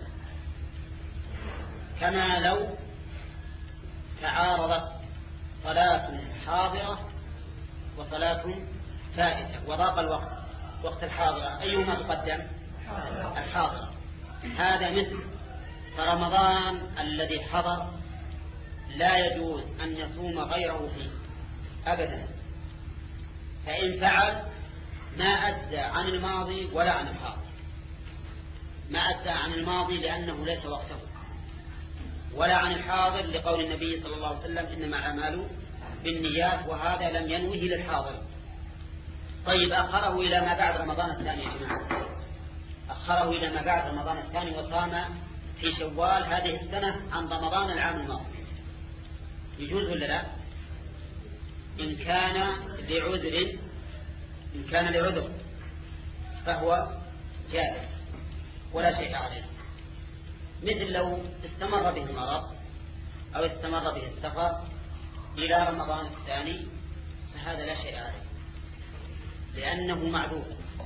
كما لو تعارضت صلاة حاضرة وصلاة فائتة وضاق الوقت وقت الحاضرة أيهما تقدم؟ الحاضرة. هذا مثل فرمضان الذي حضر لا يجوز أن يصوم غيره فيه أبدا، فإن فعل ما أدى عن الماضي ولا عن الحاضر. ما أدى عن الماضي لأنه ليس وقته، ولا عن الحاضر لقول النبي صلى الله عليه وسلم إنما الأعمال بالنيات، وهذا لم ينوه للحاضر. طيب أخره إلى ما بعد رمضان الثاني يا جماعة، أخره إلى ما بعد رمضان الثاني وصام في شوال هذه السنة عن رمضان العام الماضي، يجوز ولا لا؟ إن كان لعذر إن كان لعذر فهو جائز ولا شيء عليه. مثل لو استمر به المرض أو استمر به السفر إلى رمضان الثاني فهذا لا شيء عليه لأنه معذور.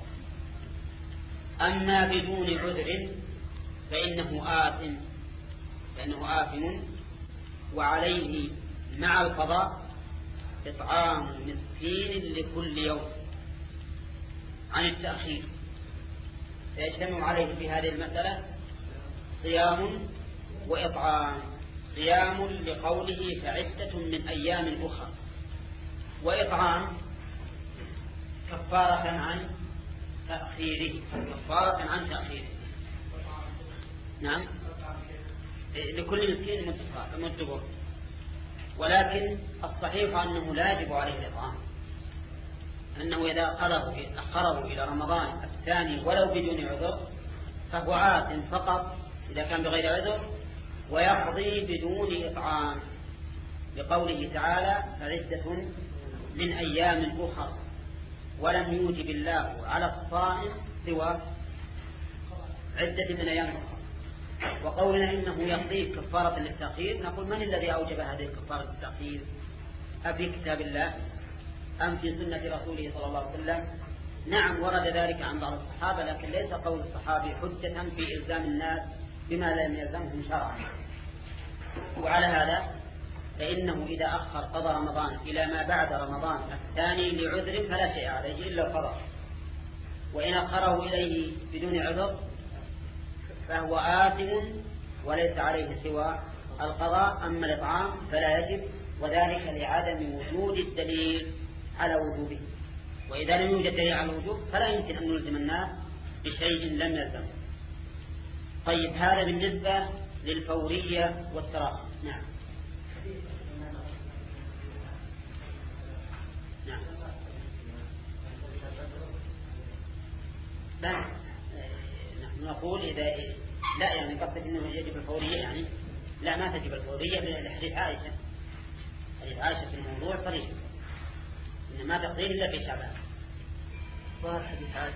أما بدون عذر فإنه آثم فإنه آثم وعليه مع القضاء إطعام مسكين لكل يوم عن التأخير، فيجتمع عليه في هذه المسألة صيام وإطعام. صيام لقوله فعدة من أيام أخرى، وإطعام كفارة عن تأخيره كفارة عن تأخيره نعم لكل مسكين مدبر. ولكن الصحيح أنه لا يجب عليه الإطعام، أنه إذا أخره إلى رمضان الثاني ولو بدون عذر فهو آثم فقط إذا كان بغير عذر، ويقضي بدون إطعام لقوله تعالى فعدة من أيام أخرى، ولم يوجب الله على الصائم سوى عدة من أيام أخرى. وقولنا إنه يقضي كفارة للتأخير، نقول من الذي أوجب هذه الكفارة للتأخير؟ أفي كتاب الله أم في سنة رسوله صلى الله عليه وسلم؟ نعم ورد ذلك عن بعض الصحابة، لكن ليس قول الصحابي حجة في إلزام الناس بما لم يلزمهم شرعا. وعلى هذا فإنه إذا أخر قضى رمضان إلى ما بعد رمضان الثاني لعذر فلا شيء عليه إلا القضاء، وإن أخره إليه بدون عذر فهو آثم وليس عليه سوى القضاء. أما الإطعام فلا يجب، وذلك لعدم وجود الدليل على وجوبه، وإذا لم يوجد دليل على الوجوب فلا يمكن أن نلزم الناس بشيء لم يلزم. طيب هذا بالنسبة للفورية والتراخي. نعم نعم لا نحن نقول إذا لا يعني قصدك أنه يجب الفورية، يعني لا ما تجب الفورية لحديث عائشة. حديث عائشة في الموضوع صريح إن ما تقضيه إلا في شعبان. ظهر حديث عائشة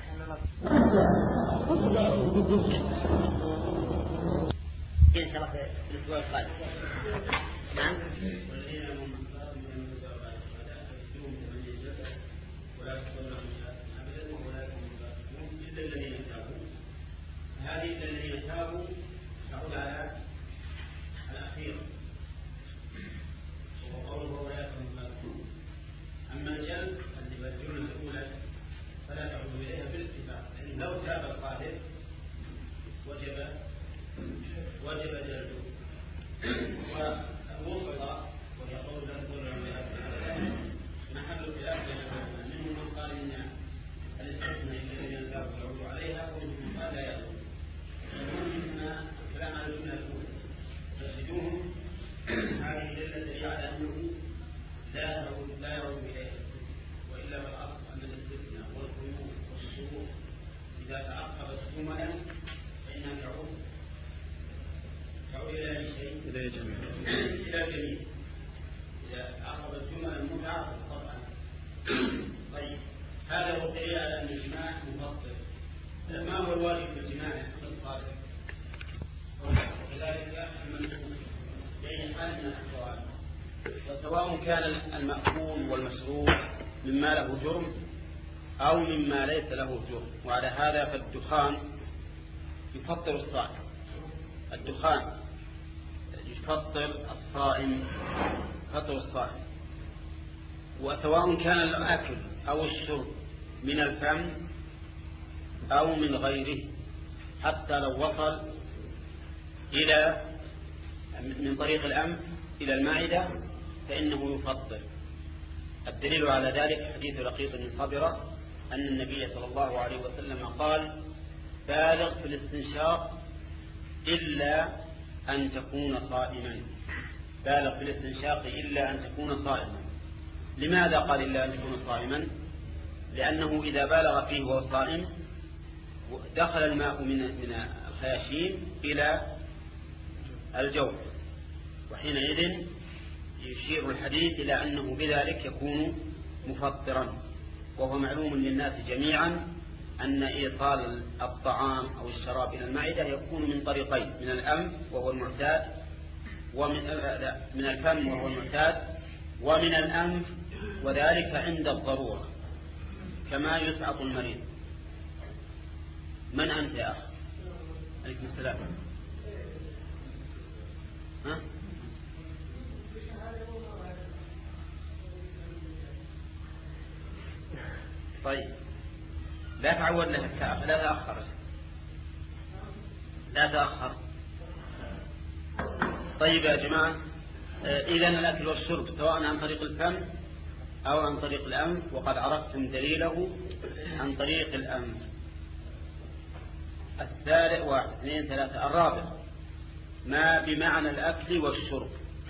إن شاء الله في الأسبوع القادم. نعم هذه الذين تابوا تعود على الأخير وقوله ولا يكون. أما الجلد الذي بالجملة الأولى فلا تعود إليها بالاتفاق، لأن لو تاب القادر وجب وجب جلده. والوسطى وهي قول لا تقول محل خلاف بين العلماء، منهم من قال إن الاستثناء الذين تابوا يعود عليها، ومنهم من قال لا يعود. ومنهم كلام على الجملة الأولى تجدوهم هذه الدليل الذي على أنه لا يعود لا يعود إليه، وإلا فالأصل أن الاستثناء والقيود والشروط إذا تعقبت جملا فإنها تعود تعود إلى أي شيء؟ إلى جميع إلى جميع إذا تعقبت جملا متعاقبة طبعا. طيب هذا هو دليل على أن الجماع مفصل. ما هو الواجب في الجماع الصادق؟ وكذلك المنسوخ بأي حال من الأحوال، وسواء كان المأكول والمشروب مما له جرم أو مما ليس له جرم. وعلى هذا فالدخان يفطر الصائم، الدخان يفطر الصائم يفطر الصائم. وسواء كان الأكل أو الشرب من الفم أو من غيره، حتى لو وصل إلى من طريق الأنف إلى المعدة فإنه يفطر. الدليل على ذلك حديث لقيط بن صبرة أن النبي صلى الله عليه وسلم قال: بالغ في الاستنشاق إلا أن تكون صائما. بالغ في الاستنشاق إلا أن تكون صائما. لماذا قال إلا أن تكون صائما؟ لأنه إذا بالغ فيه وهو صائم دخل الماء من من الخياشيم إلى الجوف، وحينئذ يشير الحديث إلى أنه بذلك يكون مفطرا. وهو معلوم للناس جميعا أن إيصال الطعام أو الشراب إلى المعدة يكون من طريقين: من الأنف وهو المعتاد، ومن من الفم وهو المعتاد، ومن الأنف وذلك عند الضرورة كما يسعط المريض. من أنت يا أخي؟ عليكم السلام. ها؟ طيب لا تعود لها التأخر، لا تأخر لا تأخر. طيب يا جماعة، إذن الأكل والشرب سواء عن طريق الفم أو عن طريق الأنف، وقد عرفتم دليله عن طريق الأنف. الثالث واحد اثنين ثلاثة. الرابع ما بمعنى الأكل والشرب.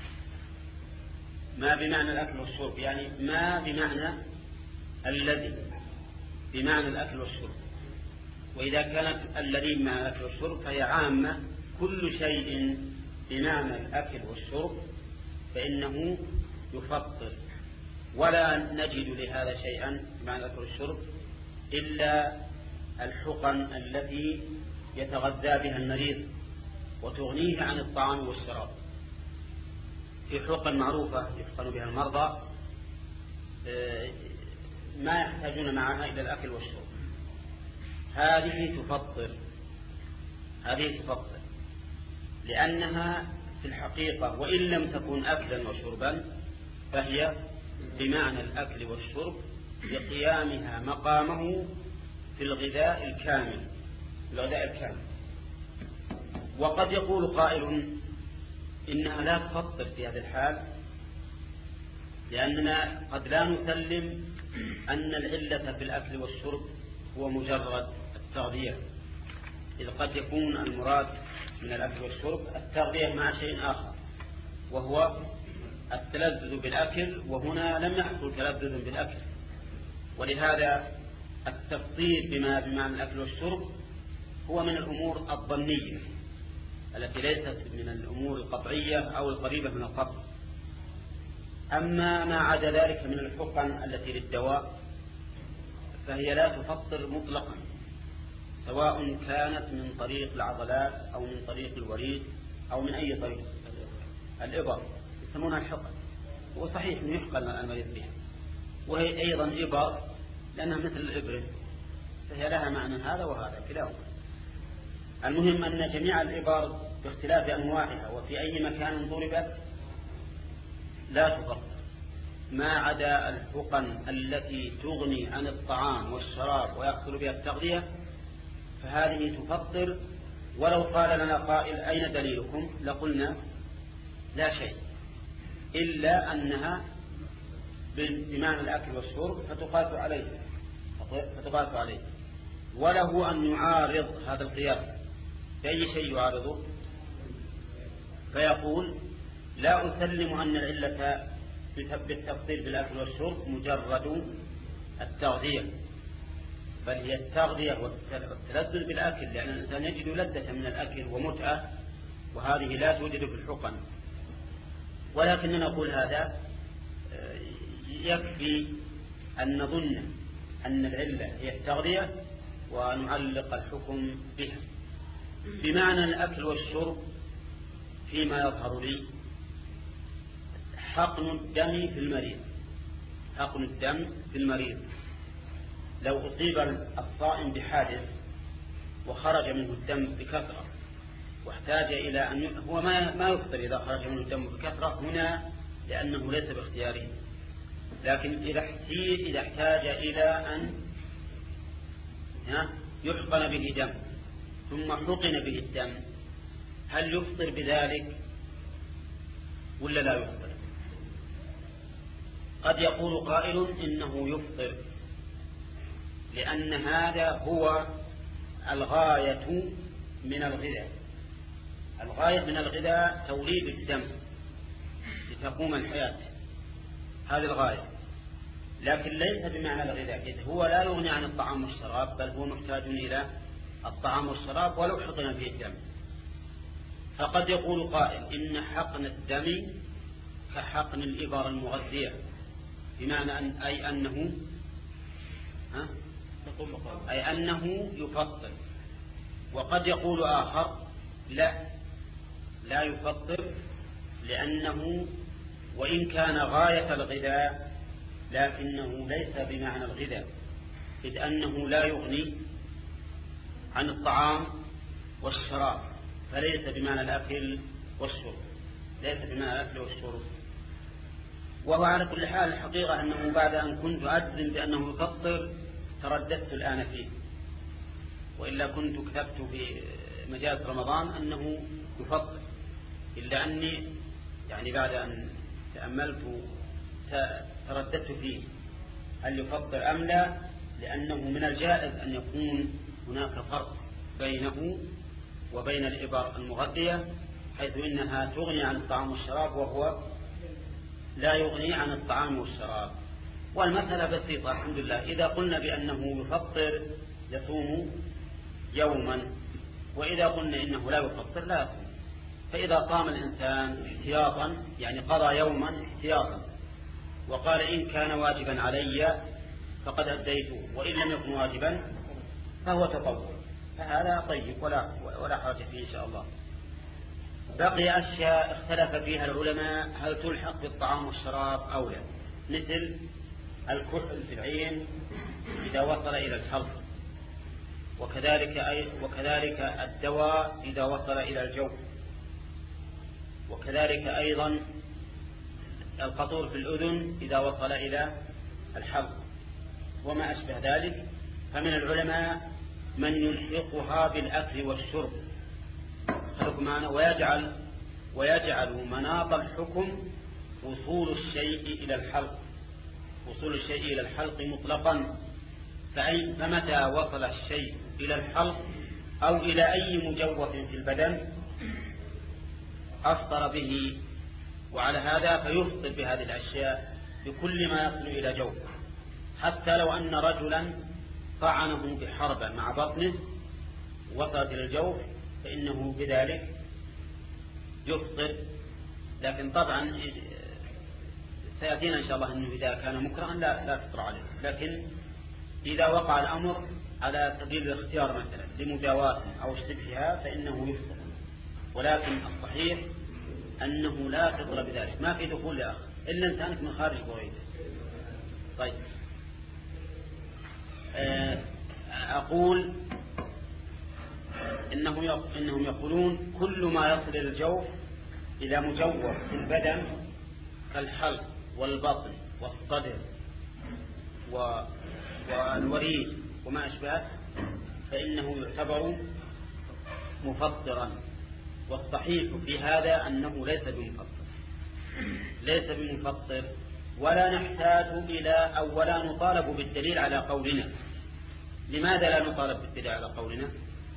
ما بمعنى الأكل والشرب يعني ما بمعنى الذي بمعنى الأكل والشرب. وإذا كانت الذي بمعنى الأكل والشرب فهي عامة، كل شيء بمعنى الأكل والشرب فإنه يفطر. ولا نجد لهذا شيئا بمعنى الأكل والشرب إلا الحقن التي يتغذى بها المريض وتغنيه عن الطعام والشراب. في حقن معروفة يحقن بها المرضى ما يحتاجون معها إلى الأكل والشرب، هذه تفطر، هذه تفطر لأنها في الحقيقة وإن لم تكن أكلا وشربا فهي بمعنى الأكل والشرب لقيامها مقامه في الغذاء الكامل، الغذاء الكامل. وقد يقول قائل إنها لا تفطر في هذا الحال، لأننا قد لا نسلم أن العلة في الأكل والشرب هو مجرد التغذية، إذ قد يكون المراد من الأكل والشرب التغذية مع شيء آخر وهو التلذذ بالأكل، وهنا لم يحصل تلذذ بالأكل. ولهذا التفطير بما بمعنى الأكل والشرب هو من الأمور الظنية التي ليست من الأمور القطعية أو القريبة من القطع. أما ما عدا ذلك من الحقن التي للدواء فهي لا تفطر مطلقا، سواء كانت من طريق العضلات أو من طريق الوريد أو من أي طريق. الإبر يسمونها الحقن، وصحيح أنه يحقن المريض بها، وهي أيضا إبر لأنها مثل الإبر، فهي لها معنى هذا وهذا كلاهما. المهم أن جميع الإبر باختلاف أنواعها وفي أي مكان ضربت لا تفطر، ما عدا الحقن التي تغني عن الطعام والشراب ويحصل بها التغذية فهذه تفطر. ولو قال لنا قائل أين دليلكم لقلنا لا شيء، إلا أنها بمعنى الأكل والشرب فتقاس عليه فتقاس عليه وله أن يعارض هذا القياس بأي شيء يعارضه، فيقول لا أسلم أن العلة بالتفطير بالأكل والشرب مجرد التغذية، بل هي التغذية والتلذذ بالأكل، لأن الإنسان يجد لذة من الأكل ومتعة، وهذه لا توجد في الحقن. ولكن نقول هذا يكفي أن نظن أن العلة هي التغذية ونعلق الحكم بها. بمعنى الأكل والشرب فيما يظهر لي حقن الدم في المريض، حقن الدم في المريض لو أصيب الصائم بحادث وخرج منه الدم بكثرة واحتاج إلى أن ي... هو ما ما يفطر إذا خرج منه الدم بكثرة هنا لأنه ليس باختياره، لكن إذا احتاج إذا احتاج إلى أن يحقن به دم ثم حقن به الدم هل يفطر بذلك ولا لا يفطر؟ قد يقول قائل إنه يفطر، لأن هذا هو الغاية من الغذاء. الغاية من الغذاء توليد الدم لتقوم الحياة، هذه الغاية، لكن ليس بمعنى الغذاء، إذ هو لا يغني عن الطعام والشراب، بل هو محتاج إلى الطعام والشراب ولو حقن فيه الدم. فقد يقول قائل إن حقن الدم كحقن الإبر المغذية، بمعنى أن أي أنه ها؟ أي أنه يفطر. وقد يقول آخر لا لا يفطر، لأنه وإن كان غاية الغذاء لكنه ليس بمعنى الغذاء، إذ أنه لا يغني عن الطعام والشراب، فليس بمعنى الأكل والشرب، ليس بمعنى الأكل والشرب. وهو على كل حال الحقيقة أنه بعد أن كنت أجزم بأنه يفطر ترددت الآن فيه، وإلا كنت كتبت في مجال رمضان أنه يفطر، إلا أني يعني بعد أن تأملت ترددت فيه هل يفطر أم لا، لأنه من الجائز أن يكون هناك فرق بينه وبين الإبر المغذية، حيث إنها تغني عن الطعام والشراب وهو لا يغني عن الطعام والشراب. والمسألة بسيطة الحمد لله، إذا قلنا بأنه يفطر يصوم يوما، وإذا قلنا إنه لا يفطر لا يصوم. فإذا صام الإنسان احتياطا يعني قضى يوما احتياطا وقال إن كان واجبا علي فقد أديته وإن لم يكن واجبا فهو تطوع، فهذا طيب ولا ولا حرج فيه إن شاء الله. بقي أشياء اختلف فيها العلماء هل تلحق بالطعام والشراب أو لا، مثل الكحل في العين إذا وصل إلى الحلق، وكذلك أي وكذلك الدواء إذا وصل إلى الجوف، وكذلك أيضا القطور في الأذن إذا وصل إلى الحلق وما أشبه ذلك. فمن العلماء من يلحقها بالأكل والشرب ويجعل ويجعل مناط الحكم وصول الشيء إلى الحلق وصول الشيء إلى الحلق مطلقا. فأي فمتى وصل الشيء إلى الحلق أو إلى أي مجوف في البدن أفطر به، وعلى هذا فيفطر بهذه الأشياء بكل ما يصل إلى جوفه، حتى لو أن رجلا طعنه بحربة مع بطنه وصلت إلى الجوف فإنه بذلك يفطر. لكن طبعا سيأتينا إن شاء الله أنه إذا كان مكرها لا لا تفطر عليه، لكن إذا وقع الأمر على سبيل الاختيار مثلا لمجاواة أو شبهها فإنه يفطر. ولكن الصحيح أنه لا فطر بذلك، ما في دخول لأخ إلا أن كانت من خارج بويته. طيب أقول إنهم إنهم يقولون كل ما يصل إلى الجوف إلى مجوف في البدن كالحلق والبطن والصدر والوريد وما أشبه فإنه يعتبر مفطرا. والصحيح في هذا أنه ليس بمفطر ليس بمفطر ولا نحتاج إلى أو ولا نطالب بالدليل على قولنا. لماذا لا نطالب بالدليل على قولنا؟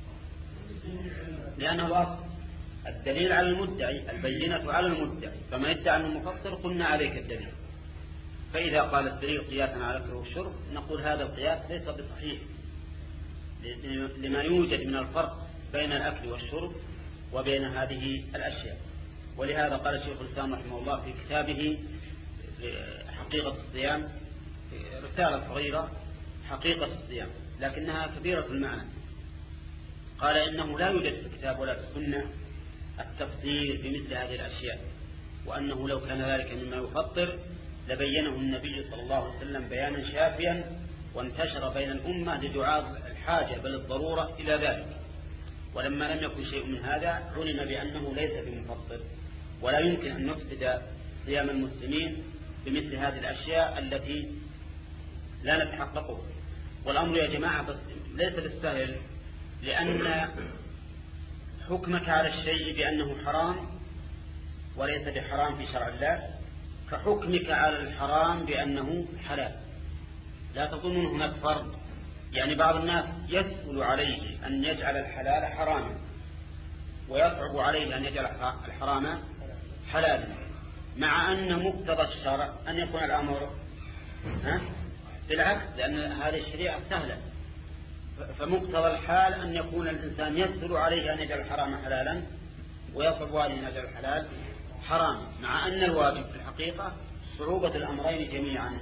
لأنه الأصل الدليل على المدعي، البينة على المدعي، فما يدعي أنه مفطر قلنا عليك الدليل. فإذا قال الدليل قياسا على الأكل والشرب نقول هذا القياس ليس بصحيح لما يوجد من الفرق بين الأكل والشرب وبين هذه الأشياء. ولهذا قال الشيخ الإسلام رحمه الله في كتابه حقيقة الصيام، رسالة صغيرة حقيقة الصيام لكنها كبيرة المعنى، قال إنه لا يوجد في الكتاب ولا في السنة التفطير بمثل هذه الأشياء، وأنه لو كان ذلك مما يفطر لبينه النبي صلى الله عليه وسلم بيانا شافيا وانتشر بين الأمة لدعاء الحاجة بل الضرورة إلى ذلك. ولما لم يكن شيء من هذا علم بأنه ليس بمفطر، ولا يمكن أن نفسد صيام المسلمين بمثل هذه الأشياء التي لا نتحققه. والأمر يا جماعة بس ليس بالسهل، لأن حكمك على الشيء بأنه حرام وليس بحرام في شرع الله كحكمك على الحرام بأنه حلال. لا تظن هناك فرق، يعني بعض الناس يسهل عليه أن يجعل الحلال حراما ويصعب عليه أن يجعل الحرام حلالا، مع أن مقتضى الشرع أن يكون الأمر بالعكس، لأن هذه الشريعة سهلة. فمقتضى الحال أن يكون الإنسان يسهل عليه أن يجعل الحرام حلالا ويصعب عليه أن يجعل الحلال حرام، مع أن الواجب في الحقيقة صعوبة الأمرين جميعا.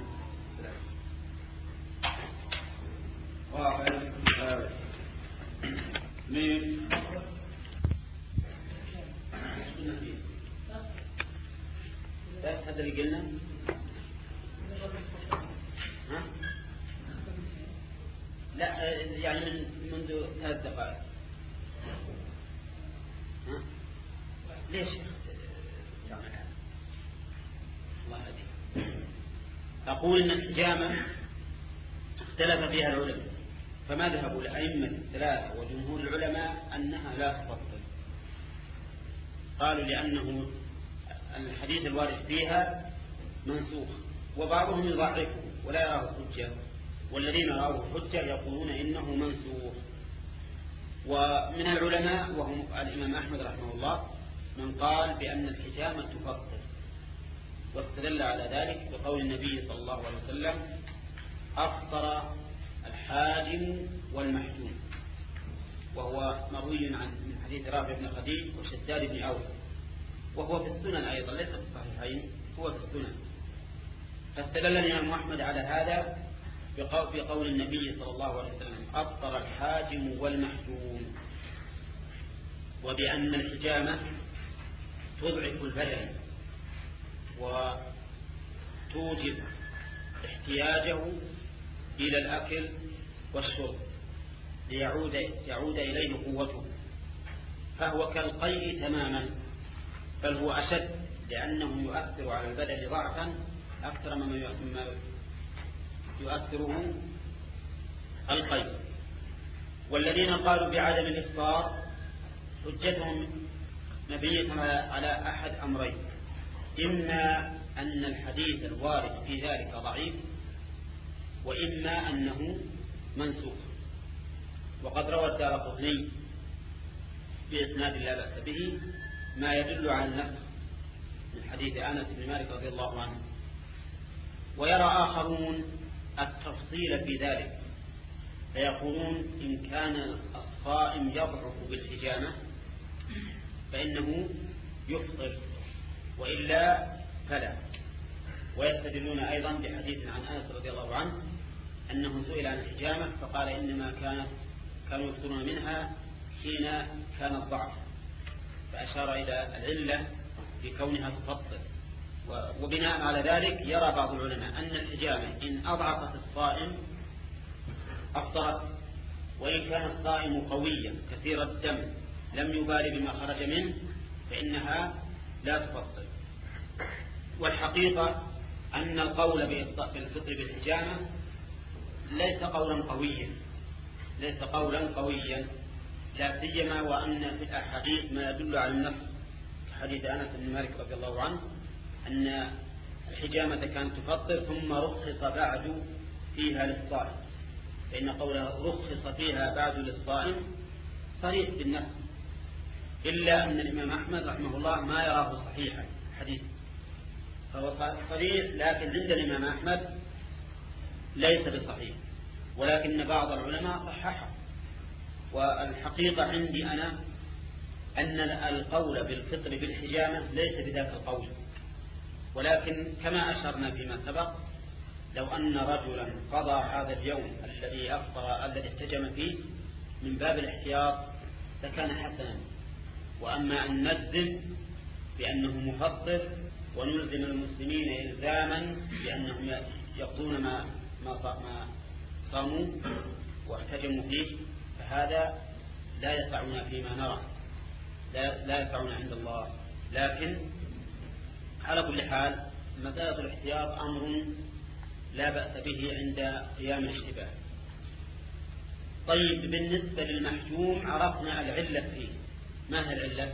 واحد اثنين هذا اللي قلنا ها؟ لا يعني من منذ ثلاث دقائق. ها؟ ليش الله يهديك. أقول إن الحجامة اختلف فيها العلماء، فمذهب الأئمة الثلاثة وجمهور العلماء أنها لا تفضل. قالوا لأنه الحديث الوارد فيها منسوخ، وبعضهم يضعفه ولا يراه حجة، والذين رأوه حجة يقولون إنه منسوخ. ومن العلماء وهم الإمام أحمد رحمه الله من قال بأن الحجامة تفطر، واستدل على ذلك بقول النبي صلى الله عليه وسلم أفطر الحاجم والمحجوم، وهو مروي عن من حديث رافع بن خديج وشداد بن عوف، وهو في السنن أيضا ليس في الصحيحين، هو في السنن. فاستدل الإمام أحمد على هذا بقول النبي صلى الله عليه وسلم أفطر الحاجم والمحجوم، وبأن الحجامة تضعف البدن وتوجب احتياجه إلى الأكل والشرب ليعود يعود إليه قوته، فهو كالقيء تماما، بل هو أشد، لأنه يؤثر على البدن ضعفا أكثر مما يؤثره القيء. والذين قالوا بعدم الإفطار حجتهم مبنية على أحد أمرين: إما أن الحديث الوارد في ذلك ضعيف، وإما أنه منسوخ. وقد روى الدارقطني بإسناد لا بأس به ما يدل على النسخ من حديث أنس بن مالك رضي الله عنه. ويرى آخرون التفصيل في ذلك، فيقولون إن كان الصائم يضعف بالحجامة فإنه يفطر، وإلا فلا. ويستدلون أيضا بحديث عن أنس رضي الله عنه أنه سئل عن الحجامة فقال إنما كانت كانوا يفطرون منها حين كان الضعف، فأشار إلى العلة بكونها تفطر. وبناء على ذلك يرى بعض العلماء أن الحجامة إن أضعفت الصائم أفطرت، وإن كان الصائم قويا كثير الدم لم يبالي بما خرج منه فإنها لا تفطر. والحقيقة أن القول بالفطر بالحجامة ليس قولا قويا ليس قولا قويا لا سيما وأن في الأحاديث ما يدل على النص، حديث أنس بن مالك رضي الله عنه أن الحجامة كانت تفطر ثم رخص بعد فيها للصائم، فإن قوله رخص فيها بعد للصائم صريح بالنص، إلا أن الإمام أحمد رحمه الله ما يراه صحيحا الحديث، فهو صريح لكن عند الإمام أحمد ليس بصحيح، ولكن بعض العلماء صححه. والحقيقة عندي أنا أن القول بالفطر بالحجامة ليس بذاك القول، ولكن كما أشرنا فيما سبق لو أن رجلا قضى هذا اليوم الذي أفطر الذي احتجم فيه من باب الاحتياط لكان حسنا. وأما أن نجزم بأنه مفطر ونلزم المسلمين إلزاما بأنهم يقضون ما ما صاموا واحتجموا فيه فهذا لا يسعنا فيما نرى، لا, لا يسعنا عند الله. لكن على كل حال مسألة الاحتياط أمر لا بأس به عند قيام الاشتباه. طيب بالنسبة للمحجوم عرفنا العلة فيه، ما هي العلة؟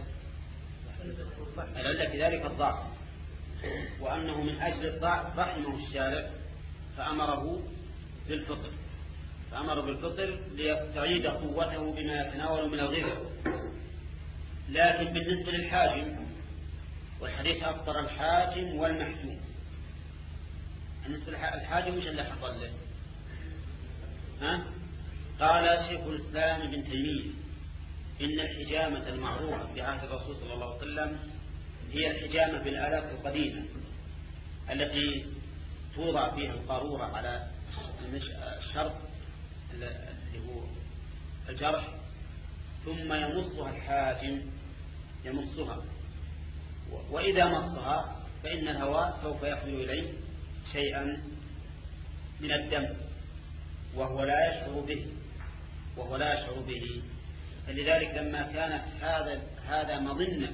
العلة في ذلك الضعف، وأنه من أجل الضعف رحمه الشارع فأمره بالفطر فأمر بالفطر ليستعيد قوته بما يتناول من الغذاء. لكن بالنسبة للحاجم والحديث أفطر الحاجم والمحجوم، بالنسبة للحاجم وش اللي حصل له؟ ها؟ قال شيخ الإسلام ابن تيمية إن الحجامة المعروفة في عهد الرسول صلى الله عليه وسلم هي الحجامة بالآلات القديمة التي توضع فيها القارورة على الشرط اللي هو الجرح، ثم يمصها الحاجم يمصها، وإذا مصها فإن الهواء سوف يحمل إليه شيئا من الدم وهو لا يشعر به وهو لا يشعر به فلذلك لما كانت هذا هذا مظنة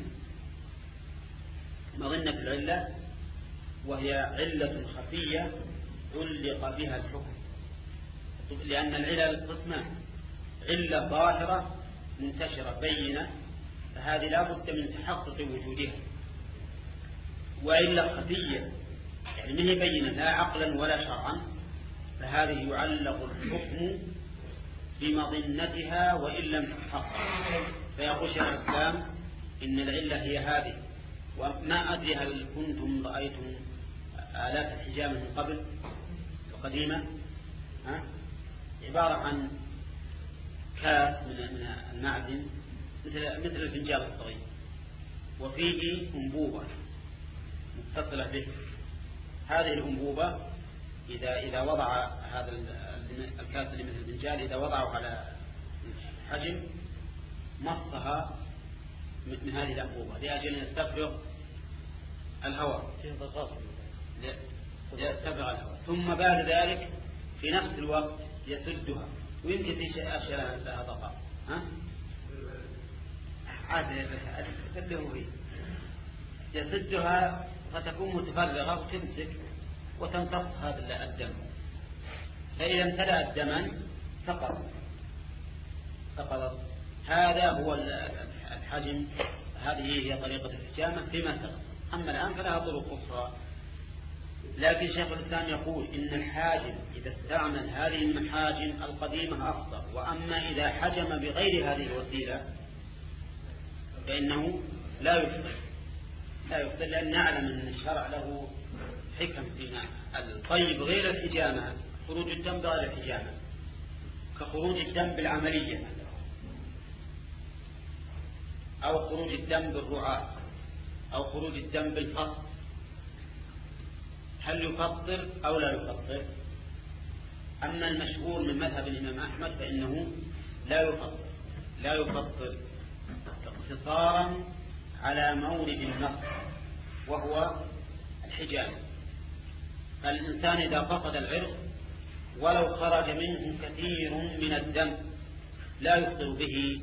مظنة العلة وهي علة خفية علق بها الحكم، لأن العلل قسمان: علة ظاهرة منتشرة بينة فهذه لا بد من تحقق وجودها، وعلة خفية يعني ما هي بينة لا عقلا ولا شرعا فهذه يعلق الحكم بمظنتها وإن لم تتحقق. فيقول شيخ الإسلام إن العلة هي هذه. وما أدري هل كنتم رأيتم آلات الحجامة من قبل القديمة؟ ها؟ عبارة عن كاس من المعدن مثل مثل الفنجان الصغير وفيه أنبوبة متصلة به. هذه الأنبوبة إذا إذا وضع هذا الكاس اللي مثل الفنجان إذا وضعه على الحجم مصها من هذه الأنبوبة لأجل أن يستفرغ الهواء. يستبغى الهواء، ثم بعد ذلك في نفس الوقت يسدها، ويمكن في أشياء لها ضغط. ها؟ عاد تبلغه يسدها فتكون متفرغة وتمسك وتمتص هذا الدم، فإذا امتلأت دما سقط سقطت. هذا هو الحجم، هذه هي طريقة الحجامة فيما سقط. أما الآن فلها طرق أخرى، لكن شيخ الإسلام يقول إن الحاجم إذا استعمل هذه المحاجم القديمة أفضل، وأما إذا حجم بغير هذه الوسيلة فإنه لا يفضل لا يفضل لأن نعلم أن الشرع له حكم فيما الطيب غير الحجامة، خروج الدم بغير الحجامة كخروج الدم بالعملية أو خروج الدم بالرعاة أو خروج الدم بالفصل، هل يفطر أو لا يفطر؟ أما المشهور من مذهب الإمام أحمد فإنه لا يفطر لا يفطر اقتصارا على مورد النص وهو الحجامة. فالإنسان إذا فقد العرق ولو خرج منه كثير من الدم لا يفطر به،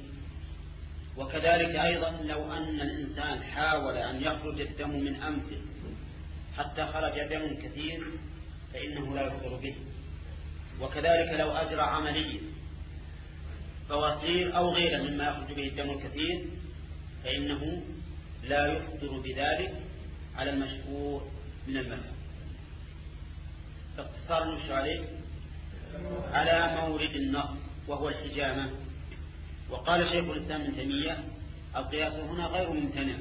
وكذلك أيضا لو أن الإنسان حاول أن يخرج الدم من أنفه حتى خرج دم كثير فإنه لا يفطر به، وكذلك لو أجرى عملية بواسير أو غيره مما يخرج به الدم الكثير فإنه لا يفطر بذلك على المشهور من المذهب. باختصار نشر عليه على مورد النص وهو الحجامة. وقال شيخ الإسلام ابن تيمية القياس هنا غير ممتنع،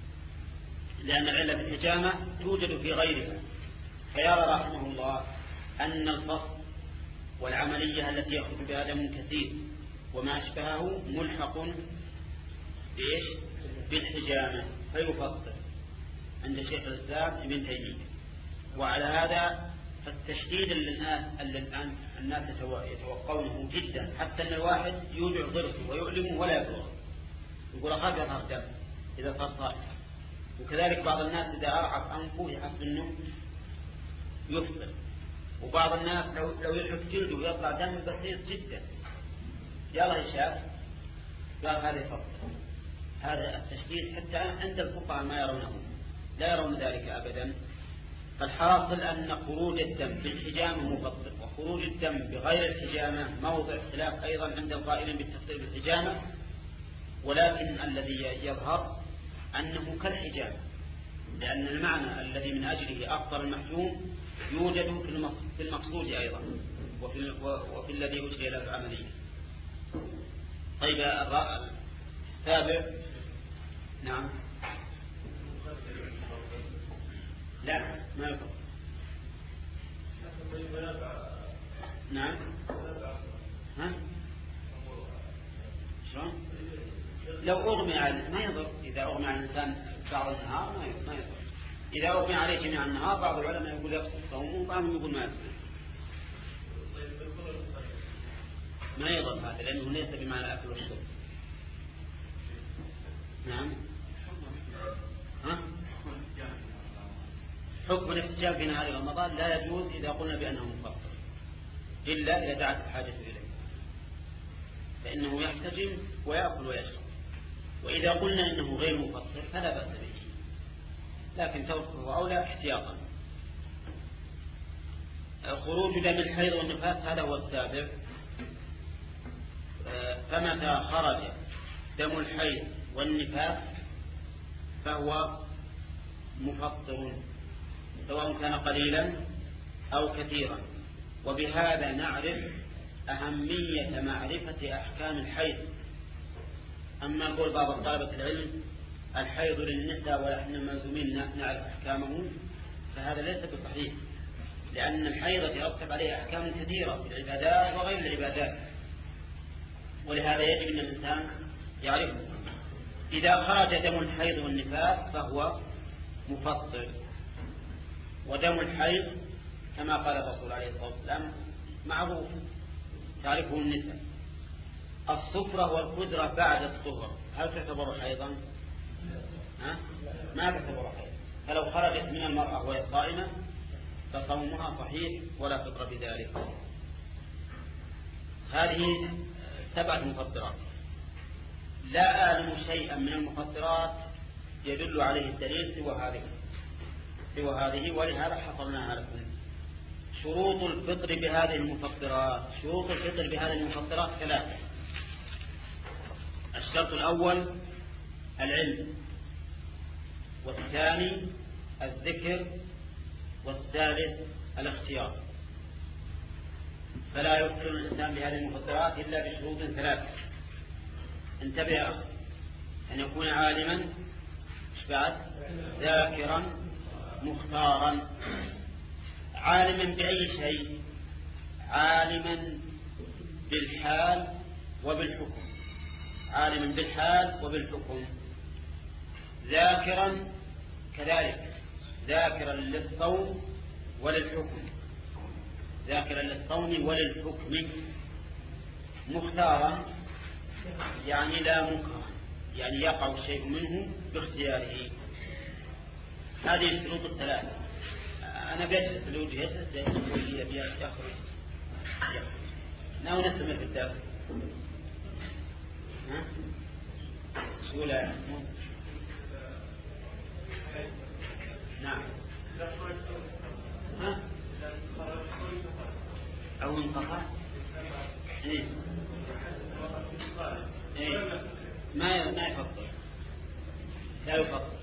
لأن العلة في الحجامة توجد في غيرها، فيرى رحمه الله أن الفصل والعملية التي يخرج بها دم كثير وما أشبهه ملحق بإيش؟ بالحجامة فيفطر عند شيخ الإسلام ابن تيمية. وعلى هذا فالتشديد اللي الآن الناس يتوقونه جدا، حتى أن الواحد يوجع ضرسه ويؤلمه ولا يضره، يقول أخاف يظهر دم إذا صار صائم. وكذلك بعض الناس إذا أرعف أنفه يحس أنه يفطر، وبعض الناس لو لو يحف جلده ويطلع دم بسيط جدا يلا يشاف قال هذا يفطر. هذا التشديد حتى عند الفقهاء ما يرونه، لا يرون ذلك أبدا. فالحاصل أن خروج الدم بالحجامة مفطر، وخروج الدم بغير الحجامة موضع خلاف أيضا عند القائلين بالتفطير بالحجامة، ولكن الذي يظهر أنه كالحجامة، لأن المعنى الذي من أجله أفطر المحجوم يوجد في المقصود أيضا وفي, وفي الذي أجري له العملية. طيب السابع. نعم لا ما يفضل. نعم ها شلون؟ لو أغمي على ما يضر، إذا أغمي على الإنسان بعض النهار ما يضر. إذا أغمي عليه جميع النهار بعض العلماء يقول يفسد صومه وبعضهم يقول ما يفسد. ما يضر هذا لأنه ليس بمعنى الأكل والشرب. نعم ها حكم الاحتجام في نهار رمضان لا يجوز إذا قلنا بأنه مفطر إلا إذا دعت الحاجة إليه، فإنه يحتجم ويأكل ويشرب. وإذا قلنا إنه غير مفطر فلا بأس به، لكن تركه أولى احتياطا. خروج دم الحيض والنفاس هذا هو السابع. فمتى خرج دم الحيض والنفاس فهو مفطر سواء كان قليلا أو كثيرا. وبهذا نعرف أهمية معرفة أحكام الحيض. أما نقول بعض طلبة العلم الحيض للنساء ونحن ملزومين نعرف أحكامه، فهذا ليس بصحيح، لأن الحيض يرتب عليه أحكام كثيرة في العبادات وغير العبادات، ولهذا يجب أن الإنسان يعرفه. إذا خرج دم الحيض والنفاس فهو مفطر. ودم الحيض كما قال الرسول عليه الصلاة والسلام معروف تعرفه النساء. الصفرة والقدرة بعد الطهر هل تعتبر حيضا؟ ها؟ ما تعتبر حيضا. فلو خرجت من المرأة وهي صائمة فصومها صحيح ولا فطر بذلك. هذه سبعة مفطرات، لا أعلم شيئا من المفطرات يدل عليه الدليل سوى هذه سوى هذه ولهذا حصرناها لكم. شروط الفطر بهذه المفطرات شروط الفطر بهذه المفطرات ثلاثة. الشرط الأول العلم، والثاني الذكر، والثالث الاختيار. فلا يفطر الإنسان بهذه المفطرات إلا بشروط ثلاثة. انتبه أن يكون عالما بعد ذاكرا مختارا. عالما بأي شيء؟ عالما بالحال وبالحكم عالما بالحال وبالحكم. ذاكرا كذلك، ذاكرا للصوم وللحكم ذاكرا للصوم وللحكم. مختارا يعني لا مكره، يعني يقع الشيء منه باختياره. هذه الشروط الثلاثة. أنا بجلس الوجه يجلس يقول لي أبي يخرج ناو نستمر في الدرس. ها؟ شو لا؟ نعم. ها؟ أو انقطع؟ إيه؟ إيه؟ ما ما يفضل، لا يفضل.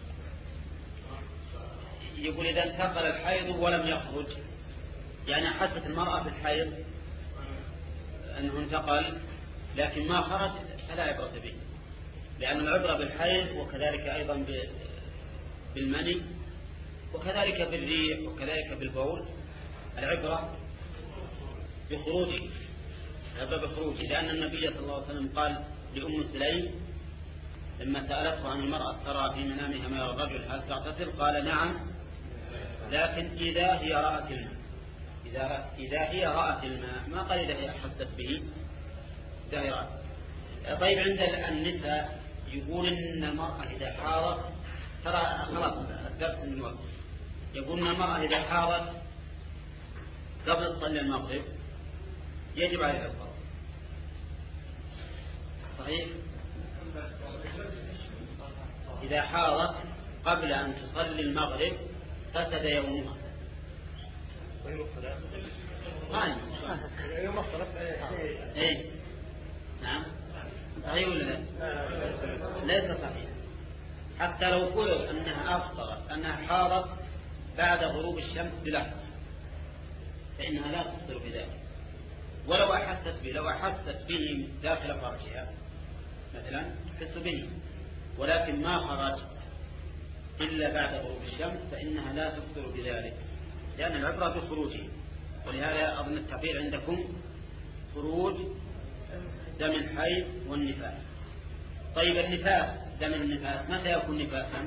يقول إذا انتقل الحيض ولم يخرج، يعني حست المرأة في الحيض أنه انتقل لكن ما خرج فلا عبرة به، لأن العبرة بالحيض وكذلك أيضا بالمني وكذلك بالريح وكذلك بالبول. العبرة بخروجه العبرة بخروجه لأن النبي صلى الله عليه وسلم قال لأم سليم لما سألته عن المرأة ترى في منامها ما يرى الرجل هل تغتسل؟ قال نعم، لكن إذا هي رأت الماء إذا, إذا هي رأت الماء، ما قال إذا هي أحست به. إذا هي رأت. طيب عند النساء يقول إن المرأة إذا حاضت، ترى خلاص الدرس من الوقت، يقول إن المرأة إذا حاضت قبل تصلي المغرب يجب عليها الصلاة. صحيح؟ إذا حاضت قبل أن تصلي المغرب فسد يومها. قال يوم الصلاة ايه نعم صحيح ولا لا؟ ليس صحيح. حتى لو قلت أنها أفطرت أنها حاضت بعد غروب الشمس بلحظة فإنها لا تفطر بذلك، ولو أحست به لو أحست به داخل فرجها مثلا تحس به، ولكن ما خرج إلا بعد غروب الشمس فإنها لا تفطر بذلك، لأن العبرة بخروجه. ولهذا أظن التعبير عندكم خروج دم الحيض والنفاس. طيب النفاس، دم النفاس متى يكون نفاسا؟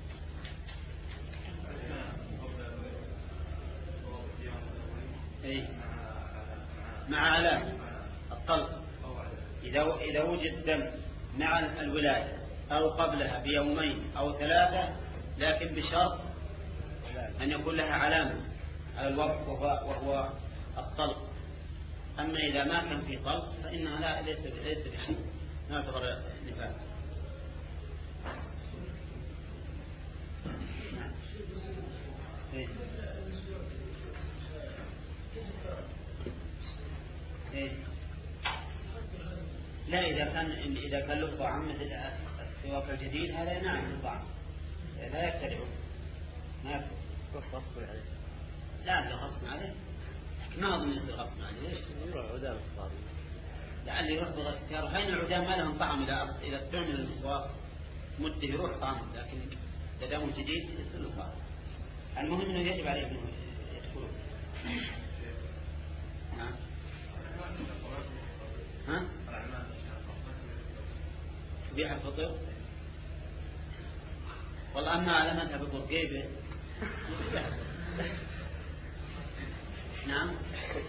إيه؟ مع علامة الطلق. إذا إذا وجد دم مع الولادة أو قبلها بيومين أو ثلاثة، لكن بشرط أن يكون لها علامة على الوقت وهو الطلق. أما إذا ما كان في طلق فإنها لا ليس ليس بشيء، ما يعتبر نفاس. إيه؟ إيه؟ لا إذا كان إذا كان له طعام مثل السواك الجديد هذا نعم طعام لا يبتدعه، ما يبتدع غصب عليه. لا لا غصب عليه، ما أظن يصير غصب عليه. ليش؟ يروح عدام الصار لعل يروح بغسكار. هين العدام ما لهم طعم إذا إذا استعمل المسواك مده يروح طعم، لكن إذا دام جديد يصير له طعم. المهم إنه يجب عليه إنه يدخله. نعم. ها؟ بيع الفطر. والله أما على مذهب القرقيبي نعم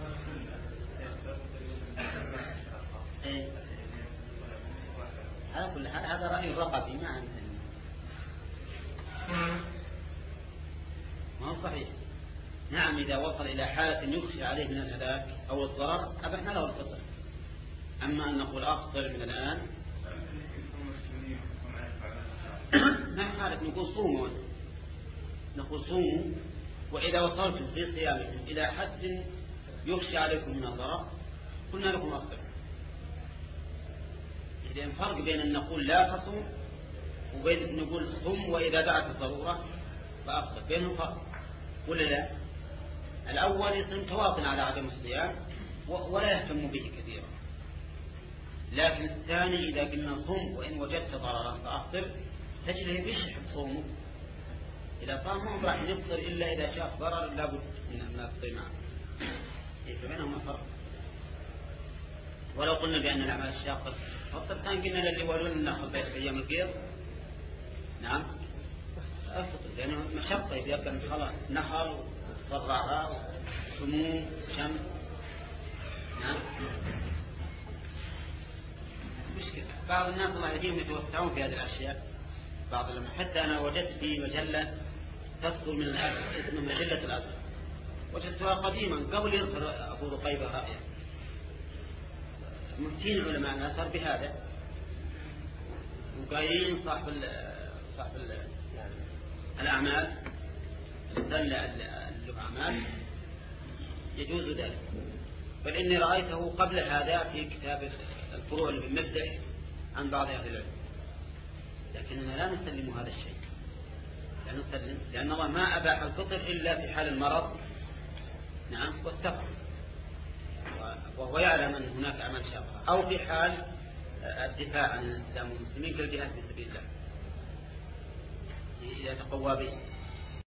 إيه؟ هذا كل حال هذا رأي الرقبي ما عندنا، ما هو صحيح. نعم إذا وصل إلى حالة يخشى عليه من الهلاك أو الضرر أبحنا له الفطر. أما أن نقول أفطر من الآن ما حالة نقول صوموا، نقول صوموا، وإذا وصلتم في صيامكم إلى حد يخشى عليكم من الضرر قلنا لكم أفطر. إذن فرق بين أن نقول لا تصوم وبين أن نقول صم وإذا دعت الضرورة فأفطر، بينهم فرق ولا لا؟ الأول يصير تواطن على عدم الصيام ولا يهتم به كثيرا، لكن الثاني إذا قلنا صم وإن وجدت ضررا فأفطر تجده بيشح صومه. إذا صام ما راح يفطر إلا إذا شاف ضرر لابد من الفطر معه. فبينهما فرق. ولو قلنا بأن الأعمال الشاقة فطر كان قلنا للي يولون النخل بيت أيام القيض نعم أفطر، لأنه مشقة يبقى خلاص نخل وضرعها سموم شمس. نعم مشكلة. بعض الناس الله يهديهم يتوسعون في هذه الأشياء. بعض لما حتى أنا وجدت في مجلة تصدر من الأزهر اسمها مجلة الأزهر، وجدتها قديما قبل يظهر أبو رقيبة رأيه. مفتين علماء الأزهر بهذا وقايلين صاحب ال صاحب ال الأعمال دل الأعمال يجوز ذلك. بل إني رأيته قبل هذا في كتاب الفروع اللي بمفتح عن بعض أهل العلم، لكننا لا نسلم هذا الشيء، لا نسلم، لأن الله ما أباح الفطر إلا في حال المرض نعم والسفر، وهو يعلم أن هناك أعمال شاقة، أو في حال الدفاع عن الإسلام والمسلمين كالجهاد في سبيل الله إذا تقوى به.